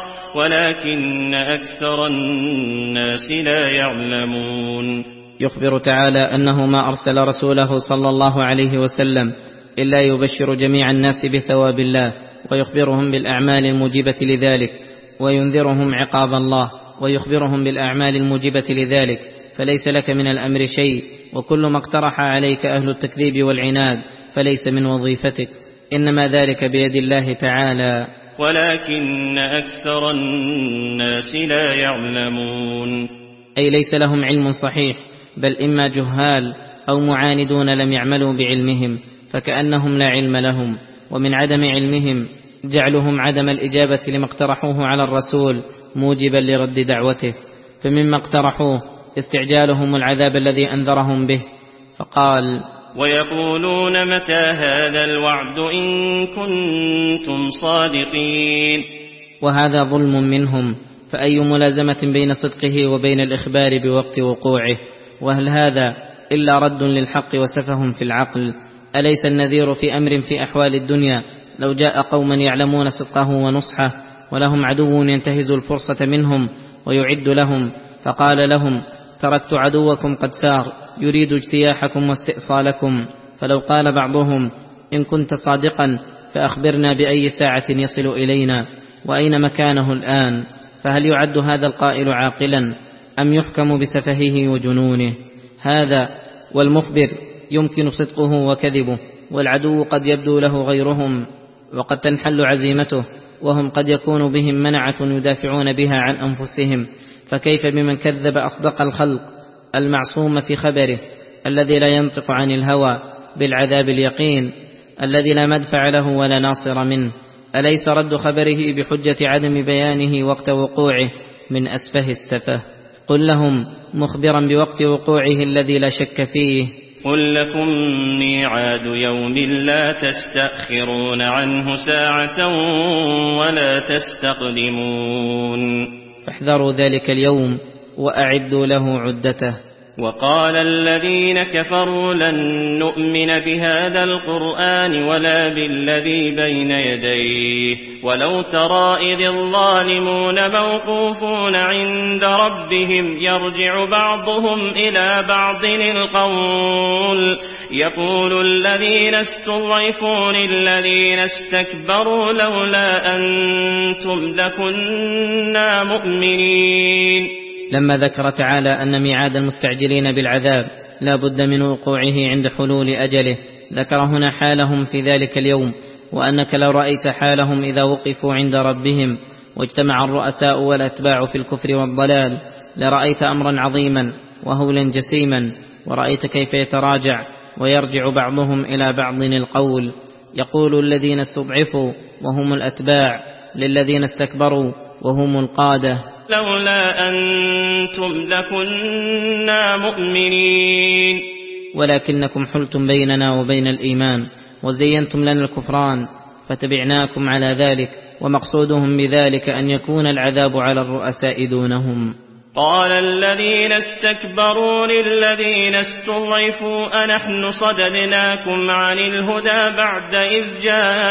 ولكن أكثر الناس لا يعلمون.
يخبر تعالى أنه ما أرسل رسوله صلى الله عليه وسلم إلا يبشر جميع الناس بثواب الله، ويخبرهم بالأعمال الموجبة لذلك، وينذرهم عقاب الله، ويخبرهم بالأعمال الموجبة لذلك، فليس لك من الأمر شيء، وكل ما اقترح عليك أهل التكذيب والعناد فليس من وظيفتك، إنما ذلك بيد الله تعالى،
ولكن أكثر الناس لا يعلمون.
أي ليس لهم علم صحيح، بل إما جهال أو معاندون لم يعملوا بعلمهم، فكأنهم لا علم لهم. ومن عدم علمهم جعلهم عدم الإجابة لما اقترحوه على الرسول موجبا لرد دعوته، فمما اقترحوه استعجالهم العذاب الذي أنذرهم به، فقال
ويقولون متى هذا الوعد إن كنتم صادقين.
وهذا ظلم منهم، فأي ملازمة بين صدقه وبين الإخبار بوقت وقوعه؟ وهل هذا إلا رد للحق وسفه في العقل؟ أليس النذير في أمر في أحوال الدنيا لو جاء قوما يعلمون صدقه ونصحه ولهم عدو ينتهز الفرصة منهم ويعد لهم، فقال لهم تركت عدوكم قد سار يريد اجتياحكم واستئصالكم، فلو قال بعضهم إن كنت صادقا فأخبرنا بأي ساعة يصل إلينا وأين مكانه الآن، فهل يعد هذا القائل عاقلا أم يحكم بسفهه وجنونه؟ هذا والمخبر يمكن صدقه وكذبه، والعدو قد يبدو له غيرهم وقد تنحل عزيمته، وهم قد يكون بهم منعة يدافعون بها عن أنفسهم، فكيف بمن كذب أصدق الخلق المعصوم في خبره الذي لا ينطق عن الهوى بالعذاب اليقين الذي لا مدفع له ولا ناصر منه؟ أليس رد خبره بحجة عدم بيانه وقت وقوعه من أسفه السفه؟ قل لهم مخبرا بوقت وقوعه الذي لا شك فيه
قل لكم ميعاد يوم لا تستأخرون عنه ساعة ولا تستقدمون،
فاحذروا ذلك اليوم وأعدوا له عدته.
وقال الذين كفروا لن نؤمن بهذا القرآن ولا بالذي بين يديه ولو ترى إذ الظالمون موقوفون عند ربهم يرجع بعضهم إلى بعض القول يقول الذين استضعفوا للذين استكبروا لولا أنتم لكنا مؤمنين.
لما ذكر تعالى أن ميعاد المستعجلين بالعذاب لا بد من وقوعه عند حلول أجله، ذكر هنا حالهم في ذلك اليوم وأنك لو رأيت حالهم إذا وقفوا عند ربهم واجتمع الرؤساء والأتباع في الكفر والضلال لرأيت أمرا عظيما وهولا جسيما، ورأيت كيف يتراجع ويرجع بعضهم إلى بعض القول، يقول الذين استضعفوا وهم الأتباع للذين استكبروا وهم القادة:
لولا أنتم لكنا مؤمنين.
ولكنكم حلتم بيننا وبين الإيمان وزينتم لنا الكفران فتبعناكم على ذلك، ومقصودهم بذلك أن يكون العذاب على الرؤساء دونهم.
قال الذين استكبروا للذين استضعفوا أنحن صددناكم عن الهدى بعد إذ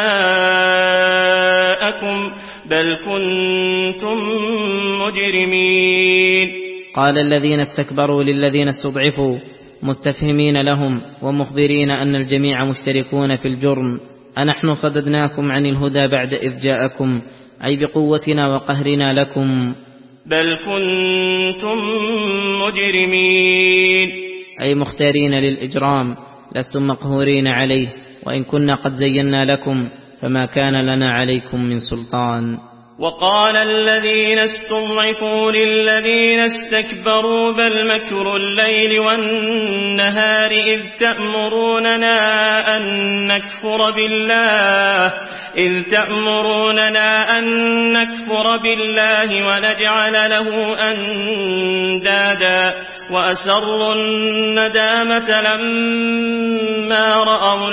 جاءكم بل كنتم مجرمين.
قال الذين استكبروا للذين استضعفوا مستفهمين لهم ومخبرين أن الجميع مشتركون في الجرم: أنحن صددناكم عن الهدى بعد إذ جاءكم، أي بقوتنا وقهرنا لكم.
بل كنتم مجرمين،
أي مختارين للإجرام، لستم مقهورين عليه، وإن كنا قد زينا لكم فما كان لنا عليكم من سلطان.
وقال الذين استضعفوا للذين استكبروا بل مكر الليل والنهار إذ تأمروننا أن نكفر بالله إذ تأمروننا أن نكفر بالله ونجعل له أندادا وأسروا الندامة لما رأوا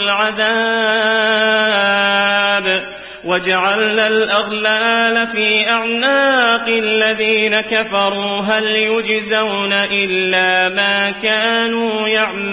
العذاب وجعلنا الأغلال في أعناق الذين كفروا هل يجزون إلا ما كانوا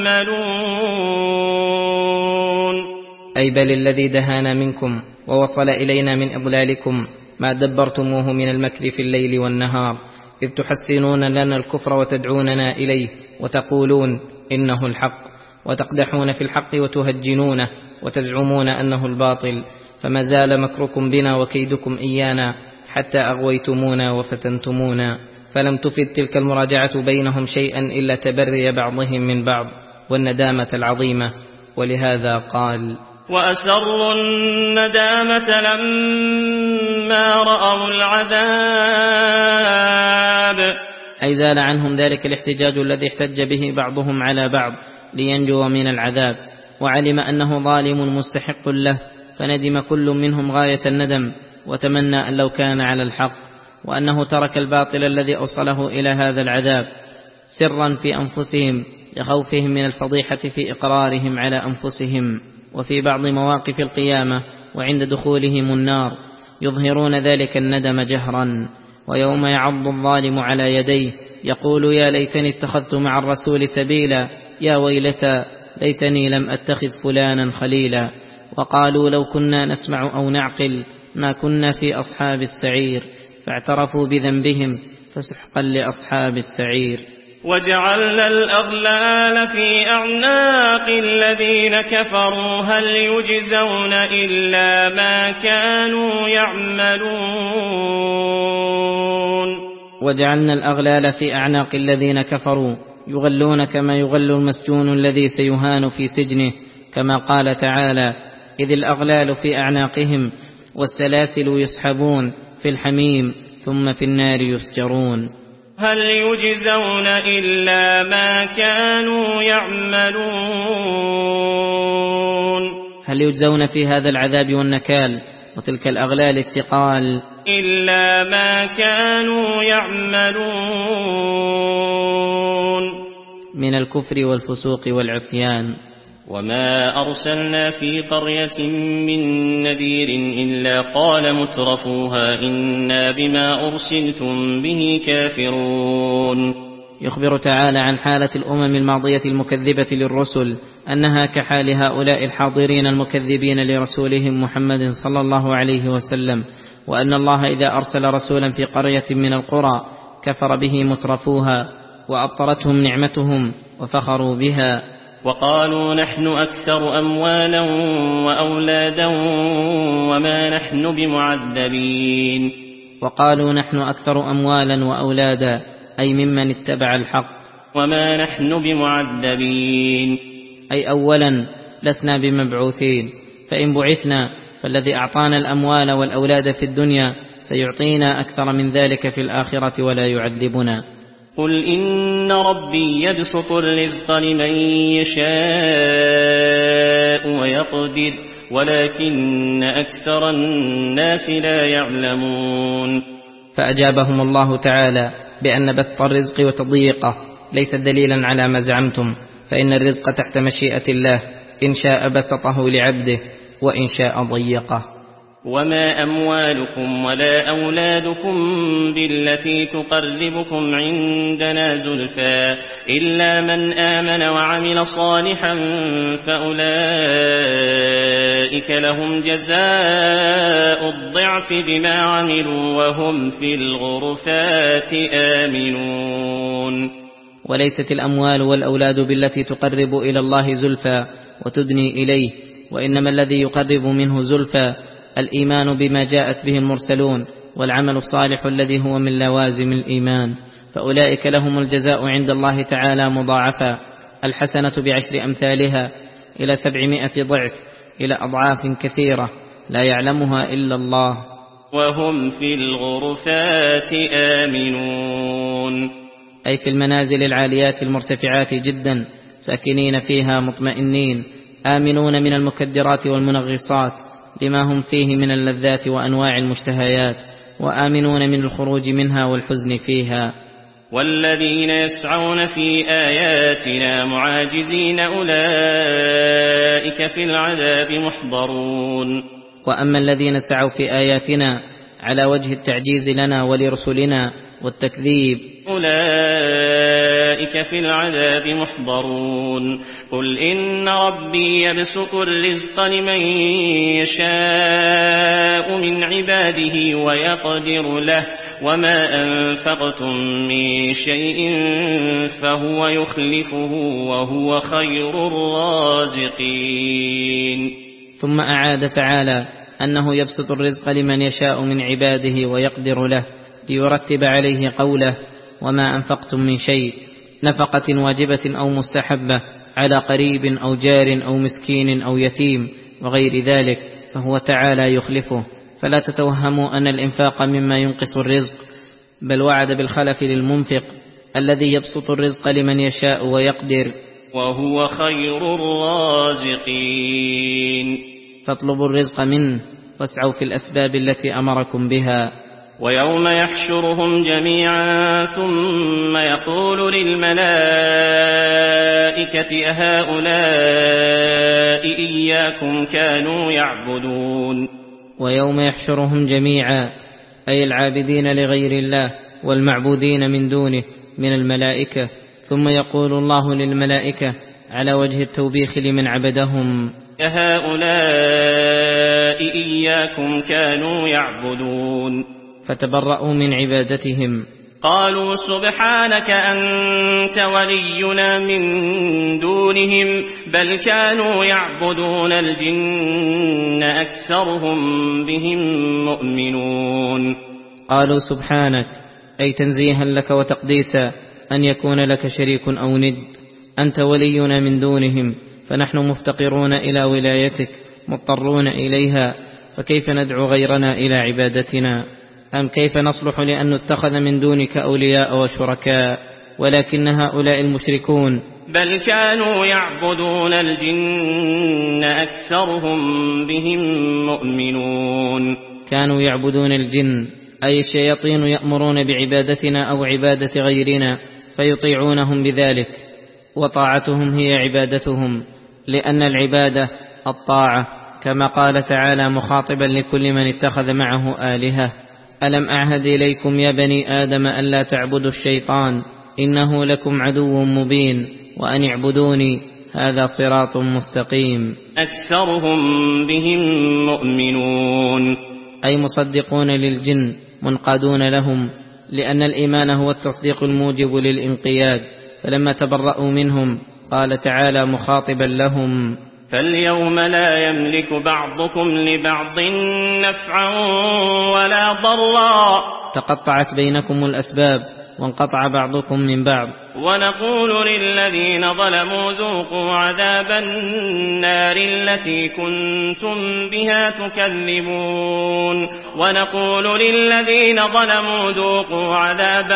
يعملون.
أي بل الذي دهانا منكم ووصل إلينا من إضلالكم ما دبرتموه من المكر في الليل والنهار، إذ تحسنون لنا الكفر وتدعوننا إليه وتقولون إنه الحق، وتقدحون في الحق وتهجنونه وتزعمون أنه الباطل، فما زال مكركم بنا وكيدكم إيانا حتى أغويتمونا وفتنتمونا، فلم تفد تلك المراجعة بينهم شيئا إلا تبري بعضهم من بعض والندامة العظيمة. ولهذا قال:
وأسروا الندامة لما رأوا العذاب،
أي زال عنهم ذلك الاحتجاج الذي احتج به بعضهم على بعض لينجو من العذاب، وعلم أنه ظالم مستحق له، فندم كل منهم غاية الندم وتمنى أن لو كان على الحق، وأنه ترك الباطل الذي أوصله إلى هذا العذاب سرا في أنفسهم لخوفهم من الفضيحة في إقرارهم على أنفسهم، وفي بعض مواقف القيامة وعند دخولهم النار يظهرون ذلك الندم جهرا. ويوم يعض الظالم على يديه يقول: يا ليتني اتخذت مع الرسول سبيلا، يا ويلتى ليتني لم أتخذ فلانا خليلا. وقالوا: لو كنا نسمع أو نعقل ما كنا في أصحاب السعير، فاعترفوا بذنبهم فسحقا لأصحاب السعير.
وجعلنا الأغلال في أعناق الذين كفروا هل يجزون إلا ما كانوا يعملون.
وجعلنا الأغلال في أعناق الذين كفروا يغلون كما يغل المسجون الذي سيهان في سجنه، كما قال تعالى: إذ الأغلال في أعناقهم والسلاسل يسحبون في الحميم ثم في النار يسجرون.
هل يجزون إلا ما كانوا يعملون.
هل يجزون في هذا العذاب والنكال وتلك الأغلال الثقال
إلا ما كانوا يعملون
من الكفر والفسوق والعصيان.
وما أرسلنا في قرية من نذير إلا قال مترفوها إنا بما أرسلتم به كافرون.
يخبر تعالى عن حالة الأمم الماضية المكذبة للرسل أنها كحال هؤلاء الحاضرين المكذبين لرسولهم محمد صلى الله عليه وسلم، وأن الله إذا أرسل رسولا في قرية من القرى كفر به مترفوها وأبطرتهم نعمتهم وفخروا بها.
وقالوا نحن أكثر أموالا وأولادا وما نحن بمعذبين.
وقالوا نحن أكثر أموالا وأولادا، أي ممن اتبع الحق.
وما نحن بمعذبين،
أي أولا لسنا بمبعوثين، فإن بعثنا فالذي أعطانا الأموال والأولاد في الدنيا سيعطينا أكثر من ذلك في الآخرة ولا يعذبنا.
قل إن ربي يبسط الرزق لمن يشاء ويقدر ولكن أكثر الناس لا يعلمون.
فأجابهم الله تعالى بأن بسط الرزق وتضييقه ليس دليلا على ما زعمتم، فإن الرزق تحت مشيئة الله، إن شاء بسطه لعبده وإن شاء ضيقه.
وما أموالكم ولا أولادكم بالتي تقربكم عندنا زلفى إلا من آمن وعمل صالحا فأولئك لهم جزاء الضعف بما عملوا وهم في الغرفات آمنون.
وليست الأموال والأولاد بالتي تقرب إلى الله زلفى وتدني إليه، وإنما الذي يقرب منه زلفى الإيمان بما جاءت به المرسلون والعمل الصالح الذي هو من لوازم الإيمان، فأولئك لهم الجزاء عند الله تعالى مضاعفا، الحسنة بعشر أمثالها إلى سبعمائة ضعف إلى أضعاف كثيرة لا يعلمها إلا الله.
وهم في الغرفات آمنون،
أي في المنازل العاليات المرتفعات جدا، ساكنين فيها مطمئنين آمنون من المكدرات والمنغصات لما هم فيه من اللذات وأنواع المشتهيات، وآمنون من الخروج منها والحزن فيها.
والذين يسعون في آياتنا معاجزين أولئك في العذاب محضرون.
وأما الذين سعوا في آياتنا على وجه التعجيز لنا ولرسلنا والتكذيب
أولئك في العذاب محضرون. قل إن ربي يبسط الرزق لمن يشاء من عباده ويقدر له وما أنفقتم من شيء فهو يخلفه وهو خير الرازقين.
ثم أعاد تعالى أنه يبسط الرزق لمن يشاء من عباده ويقدر له، ليرتب عليه قوله وما أنفقتم من شيء، نفقة واجبة أو مستحبة على قريب أو جار أو مسكين أو يتيم وغير ذلك، فهو تعالى يخلفه. فلا تتوهموا أن الإنفاق مما ينقص الرزق، بل وعد بالخلف للمنفق الذي يبسط الرزق لمن يشاء ويقدر
وهو خير الرازقين.
فاطلبوا الرزق منه واسعوا في الأسباب التي أمركم بها.
ويوم يحشرهم جميعا ثم يقول للملائكة أهؤلاء إياكم كانوا يعبدون.
ويوم يحشرهم جميعا أي العابدين لغير الله والمعبودين من دونه من الملائكة، ثم يقول الله للملائكة على وجه التوبيخ لمن عبدهم
أهؤلاء إياكم كانوا يعبدون،
فتبرأوا من عبادتهم.
قالوا سبحانك أنت ولينا من دونهم بل كانوا يعبدون الجن أكثرهم بهم مؤمنون.
قالوا سبحانك أي تنزيها لك وتقديسا أن يكون لك شريك أو ند، أنت ولينا من دونهم، فنحن مفتقرون إلى ولايتك مضطرون إليها، فكيف ندعو غيرنا إلى عبادتنا؟ أم كيف نصلح لأن نتخذ من دونك أولياء وشركاء؟ ولكن هؤلاء المشركون
بل كانوا يعبدون الجن أكثرهم بهم مؤمنون،
كانوا يعبدون الجن أي الشياطين يأمرون بعبادتنا أو عبادة غيرنا فيطيعونهم بذلك، وطاعتهم هي عبادتهم، لأن العبادة الطاعة، كما قال تعالى مخاطبا لكل من اتخذ معه آلهة: ألم أعهد إليكم يا بني آدم ألا تعبدوا الشيطان إنه لكم عدو مبين وأن اعبدوني هذا صراط مستقيم.
أكثرهم بهم مؤمنون
أي مصدقون للجن منقادون لهم، لأن الإيمان هو التصديق الموجب للانقياد. فلما تبرأوا منهم قال تعالى مخاطبا لهم:
فاليوم لا يملك بعضكم لبعض نفعا ولا ضرا.
تقطعت بينكم الأسباب وانقطع بعضكم من بعض،
ونقول للذين ظلموا ذوقوا عذاب النار التي كنتم بها تكذبون ونقول للذين ظلموا ذوقوا عذاب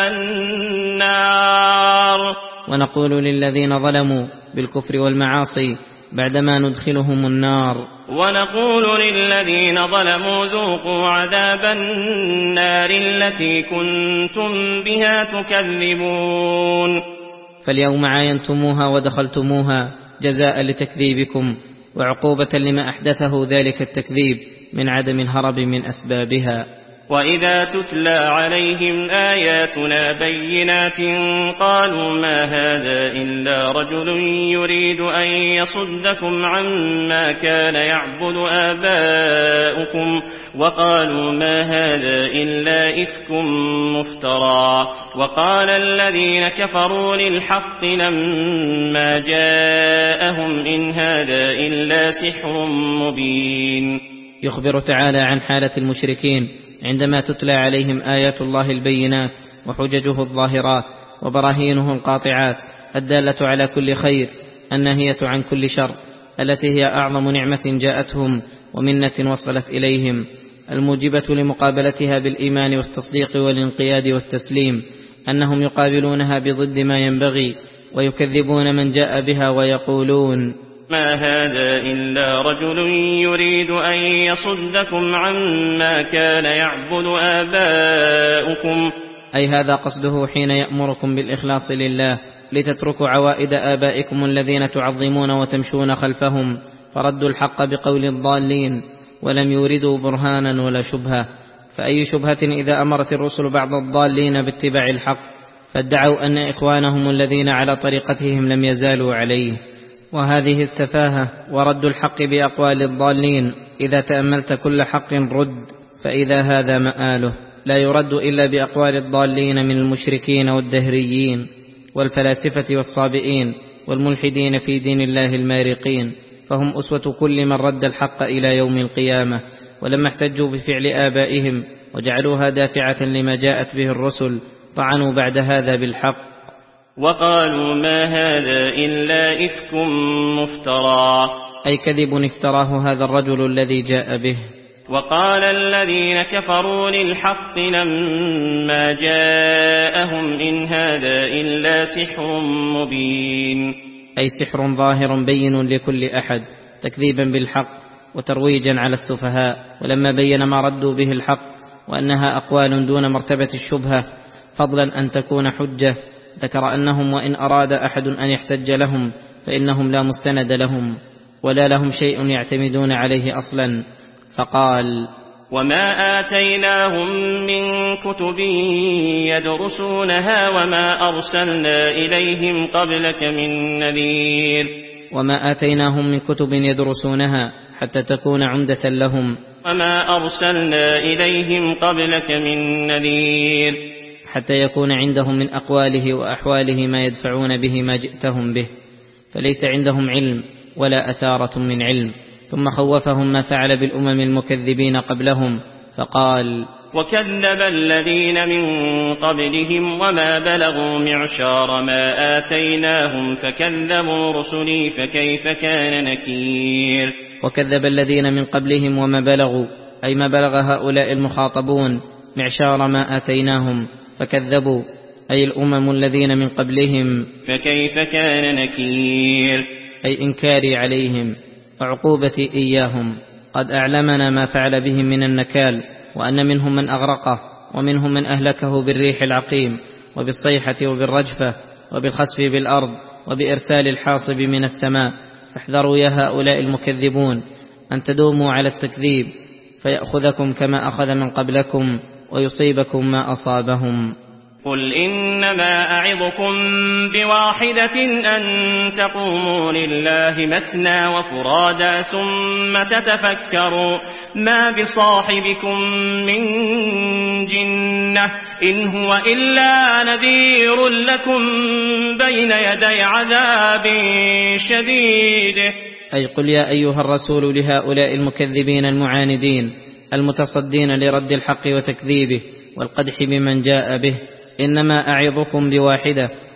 النار
ونقول للذين ظلموا بالكفر والمعاصي بعدما ندخلهم النار
ونقول للذين ظلموا ذوقوا عذاب النار التي كنتم بها تكذبون
فاليوم عاينتموها ودخلتموها جزاء لتكذيبكم وعقوبة لما أحدثه ذلك التكذيب من عدم الهرب من أسبابها.
وإذا تتلى عليهم آياتنا بينات قالوا ما هذا إلا رجل يريد أن يصدكم عما كان يعبد آباؤكم وقالوا ما هذا إلا إفك مفترى وقال الذين كفروا للحق لما جاءهم إن هذا إلا سحر مبين.
يخبر تعالى عن حالة المشركين عندما تتلى عليهم آيات الله البينات وحججه الظاهرات وبراهينه القاطعات الدالة على كل خير الناهية عن كل شر التي هي أعظم نعمة جاءتهم ومنة وصلت إليهم الموجبة لمقابلتها بالإيمان والتصديق والانقياد والتسليم أنهم يقابلونها بضد ما ينبغي ويكذبون من جاء بها ويقولون
ما هذا إلا رجل يريد أن يصدكم عما كان يعبد آباؤكم
أي هذا قصده حين يأمركم بالإخلاص لله لتتركوا عوائد آبائكم الذين تعظمون وتمشون خلفهم فردوا الحق بقول الضالين ولم يوردوا برهانا ولا شبهة. فأي شبهة إذا أمرت الرسل بعض الضالين باتباع الحق فادعوا أن إخوانهم الذين على طريقتهم لم يزالوا عليه. وهذه السفاهة ورد الحق بأقوال الضالين إذا تأملت كل حق رد فإذا هذا مآله لا يرد إلا بأقوال الضالين من المشركين والدهريين والفلاسفة والصابئين والملحدين في دين الله المارقين فهم أسوة كل من رد الحق إلى يوم القيامة. ولما احتجوا بفعل آبائهم وجعلوها دافعة لما جاءت به الرسل طعنوا بعد هذا بالحق
وقالوا ما هذا إلا إفك مفترى
أي كذب افتراه هذا الرجل الذي جاء به.
وقال الذين كفروا للحق لما جاءهم إن هذا إلا سحر مبين
أي سحر ظاهر بين لكل أحد تكذيبا بالحق وترويجا على السفهاء. ولما بين ما ردوا به الحق وأنها أقوال دون مرتبة الشبهة فضلا أن تكون حجة ذكر أنهم وإن أراد أحد أن يحتج لهم فإنهم لا مستند لهم ولا لهم شيء يعتمدون عليه أصلا فقال
وما آتيناهم من كتب يدرسونها وما أرسلنا إليهم قبلك من نذير.
وما آتيناهم من كتب يدرسونها حتى تكون عمدة لهم
وما أرسلنا إليهم قبلك من نذير
حتى يكون عندهم من أقواله وأحواله ما يدفعون به ما جئتهم به فليس عندهم علم ولا أثارة من علم. ثم خوفهم ما فعل بالأمم المكذبين قبلهم فقال
وكذب الذين من قبلهم وما بلغوا معشار ما آتيناهم فكذبوا رسلي فكيف كان نكير.
وكذب الذين من قبلهم وما بلغوا أي ما بلغ هؤلاء المخاطبون معشار ما آتيناهم فكذبوا أي الأمم الذين من قبلهم
فكيف كان نكير
أي إنكاري عليهم وعقوبتي إياهم. قد أعلمنا ما فعل بهم من النكال وأن منهم من أغرقه ومنهم من أهلكه بالريح العقيم وبالصيحة وبالرجفة وبالخسف بالأرض وبإرسال الحاصب من السماء. فاحذروا يا هؤلاء المكذبون أن تدوموا على التكذيب فيأخذكم كما أخذ من قبلكم ويصيبكم ما أصابهم.
قل إنما أعظكم بواحدة أن تقوموا لله مثنى وفرادا ثم تتفكروا ما بصاحبكم من جنة إن هو إلا نذير لكم بين يدي عذاب شديد.
أي قل يا أيها الرسول لهؤلاء المكذبين المعاندين المتصدين لرد الحق وتكذيبه والقدح بمن جاء به إنما أعظكم بواحدة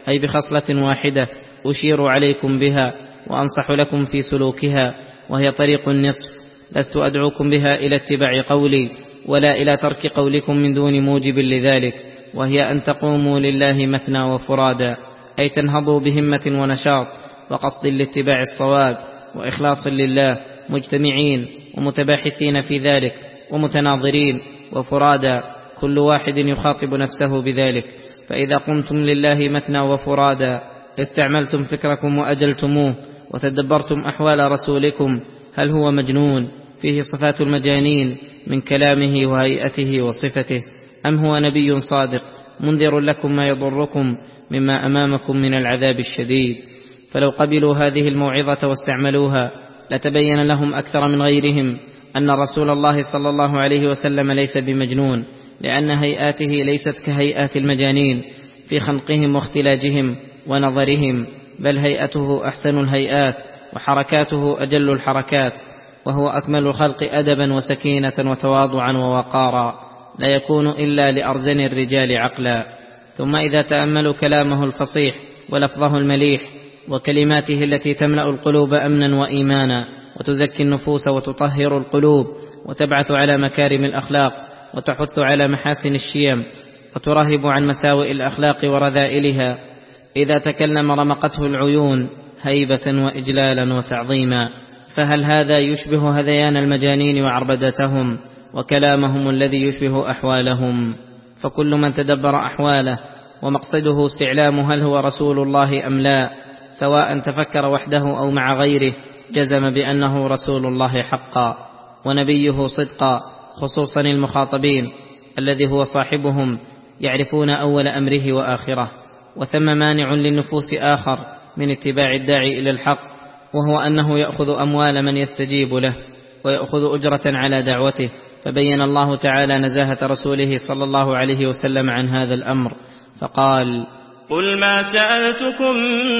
أي بخصلة واحدة أشير عليكم بها وأنصح لكم في سلوكها، وهي طريق النصف، لست أدعوكم بها إلى اتباع قولي ولا إلى ترك قولكم من دون موجب لذلك، وهي أن تقوموا لله مثنى وفرادا، أي تنهضوا بهمة ونشاط وقصد لاتباع الصواب وإخلاص لله، مجتمعين ومتباحثين في ذلك ومتناظرين وفرادا، كل واحد يخاطب نفسه بذلك. فإذا قمتم لله مثنى وفرادا استعملتم فكركم وأجلتموه وتدبرتم أحوال رسولكم، هل هو مجنون فيه صفات المجانين من كلامه وهيئته وصفته، أم هو نبي صادق منذر لكم ما يضركم مما أمامكم من العذاب الشديد؟ فلو قبلوا هذه الموعظة واستعملوها لتبين لهم أكثر من غيرهم أن رسول الله صلى الله عليه وسلم ليس بمجنون، لأن هيئاته ليست كهيئات المجانين في خنقهم واختلاجهم ونظرهم، بل هيئته أحسن الهيئات وحركاته أجل الحركات، وهو أكمل الخلق أدبا وسكينة وتواضعا ووقارا، لا يكون إلا لأرزن الرجال عقلا. ثم إذا تأملوا كلامه الفصيح ولفظه المليح وكلماته التي تملأ القلوب أمنا وإيمانا وتزكي النفوس وتطهر القلوب وتبعث على مكارم الأخلاق وتحث على محاسن الشيم وترهب عن مساوئ الأخلاق ورذائلها، إذا تكلم رمقته العيون هيبة وإجلالا وتعظيما. فهل هذا يشبه هذيان المجانين وعربدتهم وكلامهم الذي يشبه أحوالهم؟ فكل من تدبر أحواله ومقصده استعلام هل هو رسول الله أم لا، سواء تفكر وحده أو مع غيره، جزم بأنه رسول الله حقا ونبيه صدقا، خصوصا المخاطبين الذي هو صاحبهم يعرفون أول أمره وآخره. وثم مانع للنفوس آخر من اتباع الداعي إلى الحق، وهو أنه يأخذ أموال من يستجيب له ويأخذ أجرة على دعوته، فبين الله تعالى نزاهة رسوله صلى الله عليه وسلم عن هذا الأمر فقال:
قل ما سألتكم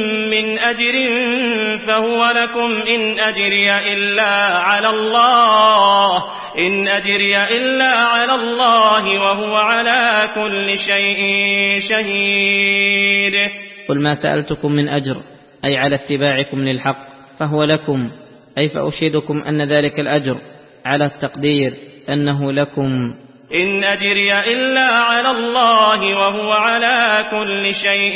من أجر فهو لكم إن أجري إلا على الله إن أجري إلا على الله وهو على كل شيء شهيد.
قل ما سألتكم من أجر، أي على اتباعكم للحق، فهو لكم، أي فأشهدكم أن ذلك الأجر على التقدير أنه لكم.
إن أجري إلا على الله وهو على كل شيء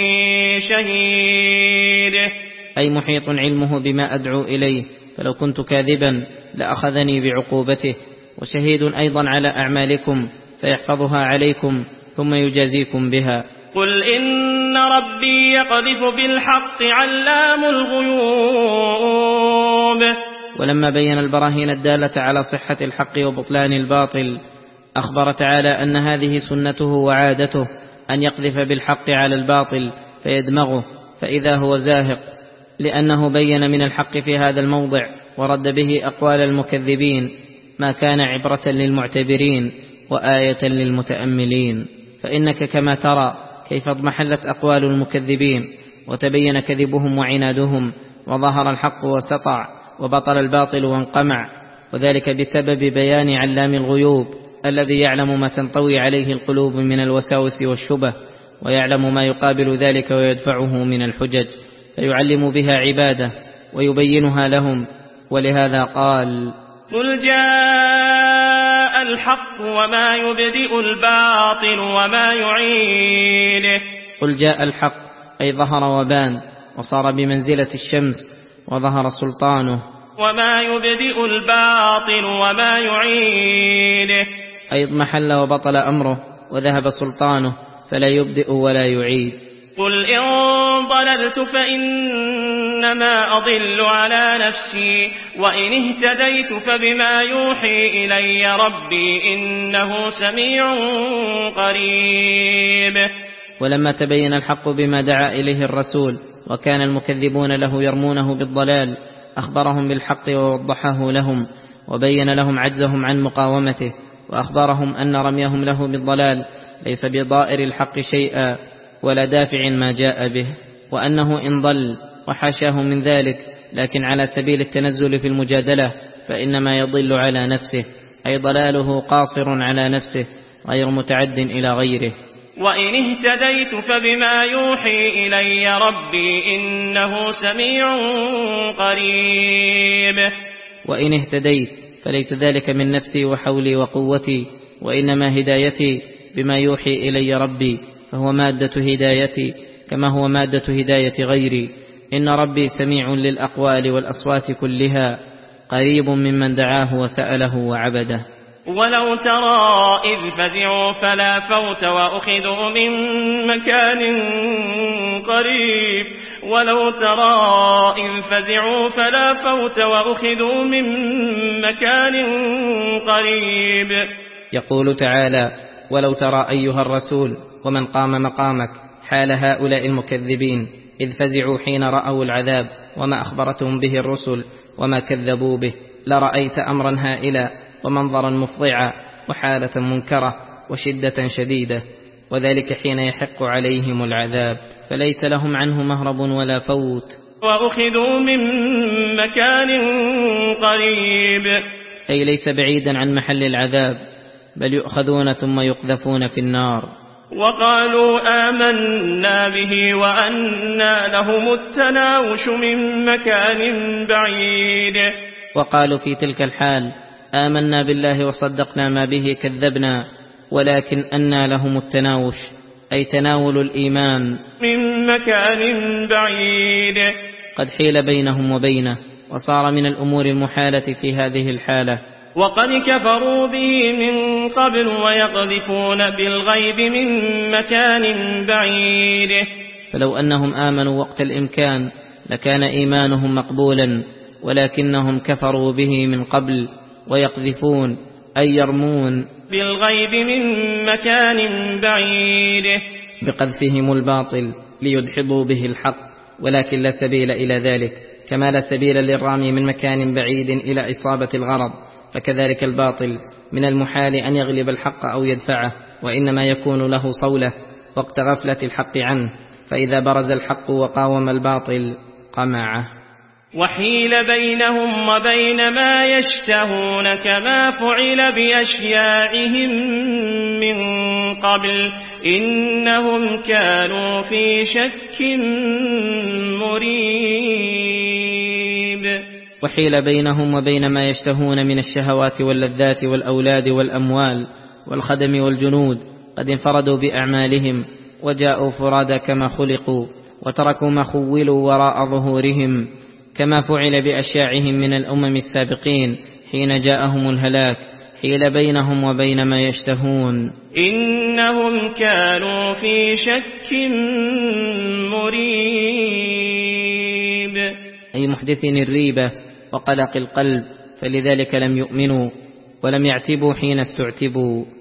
شهيد،
أي محيط علمه بما أدعو إليه، فلو كنت كاذبا لأخذني بعقوبته، وشهيد أيضا على أعمالكم سيحفظها عليكم ثم يجازيكم بها.
قل إن ربي يقذف بالحق علام الغيوب.
ولما بين البراهين الدالة على صحة الحق وبطلان الباطل، أخبر تعالى أن هذه سنته وعادته أن يقذف بالحق على الباطل فيدمغه فإذا هو زاهق، لأنه بين من الحق في هذا الموضع ورد به أقوال المكذبين ما كان عبرة للمعتبرين وآية للمتأملين. فإنك كما ترى كيف اضمحلت أقوال المكذبين وتبين كذبهم وعنادهم، وظهر الحق وسطع وبطل الباطل وانقمع، وذلك بسبب بيان علام الغيوب الذي يعلم ما تنطوي عليه القلوب من الوساوس والشبه، ويعلم ما يقابل ذلك ويدفعه من الحجج، فيعلم بها عباده ويبينها لهم. ولهذا قال:
قل جاء الحق وما يبدئ الباطل وما يعيد.
قل جاء الحق، أي ظهر وبان وصار بمنزلة الشمس وظهر سلطانه.
وما يبدئ الباطل وما يعيد،
أي اضمحل وبطل أمره وذهب سلطانه، فلا يبدئ ولا يعيد.
قل إن ضللت فإنما أضل على نفسي وإن اهتديت فبما يوحي إلي ربي إنه سميع قريب.
ولما تبين الحق بما دعا إليه الرسول وكان المكذبون له يرمونه بالضلال، أخبرهم بالحق ووضحه لهم وبين لهم عجزهم عن مقاومته، وأخبرهم أن رميهم له بالضلال ليس بضائر الحق شيئا ولا دافع ما جاء به، وأنه إن ضل وحاشاه من ذلك لكن على سبيل التنزل في المجادلة فإنما يضل على نفسه، أي ضلاله قاصر على نفسه غير متعد إلى غيره.
وإن اهتديت فبما يوحي إلي ربي إنه سميع قريب.
وإن اهتديت فليس ذلك من نفسي وحولي وقوتي، وإنما هدايتي بما يوحي إلي ربي، فهو مادة هدايتي كما هو مادة هداية غيري. إن ربي سميع للأقوال والأصوات كلها، قريب ممن دعاه وسأله وعبده.
ولو ترى إذ فزعوا فلا فوت وأخذوا من مكان قريب ولو ترى إذ فزعوا فلا فوت وأخذوا من مكان قريب.
يقول تعالى: ولو ترى أيها الرسول ومن قام مقامك حال هؤلاء المكذبين إذ فزعوا حين رأوا العذاب وما أخبرتهم به الرسل وما كذبوا به، لرأيت أمرا هائلا ومنظرا مفضعا وحالة منكرة وشدة شديدة، وذلك حين يحق عليهم العذاب فليس لهم عنه مهرب ولا فوت.
وأخذوا من مكان قريب،
أي ليس بعيدا عن محل العذاب، بل يؤخذون ثم يقذفون في النار.
وقالوا آمنا به وأنى لهم التناوش من مكان بعيد.
وقالوا في تلك الحال: آمنا بالله وصدقنا ما به كذبنا، ولكن أنى لهم التناوش، أي تناول الإيمان
من مكان بعيد،
قد حيل بينهم وبينه، وصار من الأمور المحالة في هذه الحالة.
وقد كفروا به من قبل ويقذفون بالغيب من مكان بعيد.
فلو أنهم آمنوا وقت الإمكان لكان إيمانهم مقبولا، ولكنهم كفروا به من قبل ويقذفون أي يرمون
بالغيب من مكان بعيد،
بقذفهم الباطل ليدحضوا به الحق، ولكن لا سبيل إلى ذلك، كما لا سبيل للرامي من مكان بعيد إلى إصابة الغرض، فكذلك الباطل من المحال أن يغلب الحق أو يدفعه، وإنما يكون له صولة وقت غفلة الحق عنه، فإذا برز الحق وقاوم الباطل قمعه.
وحيل بينهم وبين ما يشتهون كما فعل بأشياعهم من قبل إنهم كانوا في شك مريب.
وحيل بينهم وبين ما يشتهون من الشهوات واللذات والأولاد والأموال والخدم والجنود، قد انفردوا بأعمالهم وجاءوا فرادى كما خلقوا، وتركوا ما خولوا وراء ظهورهم، كما فعل بأشياعهم من الأمم السابقين حين جاءهم الهلاك. حيل بينهم وبين ما يشتهون
إنهم كانوا في شك مريب،
أي محدثين الريبة وقلق القلب، فلذلك لم يؤمنوا ولم يعتبوا حين استعتبوا.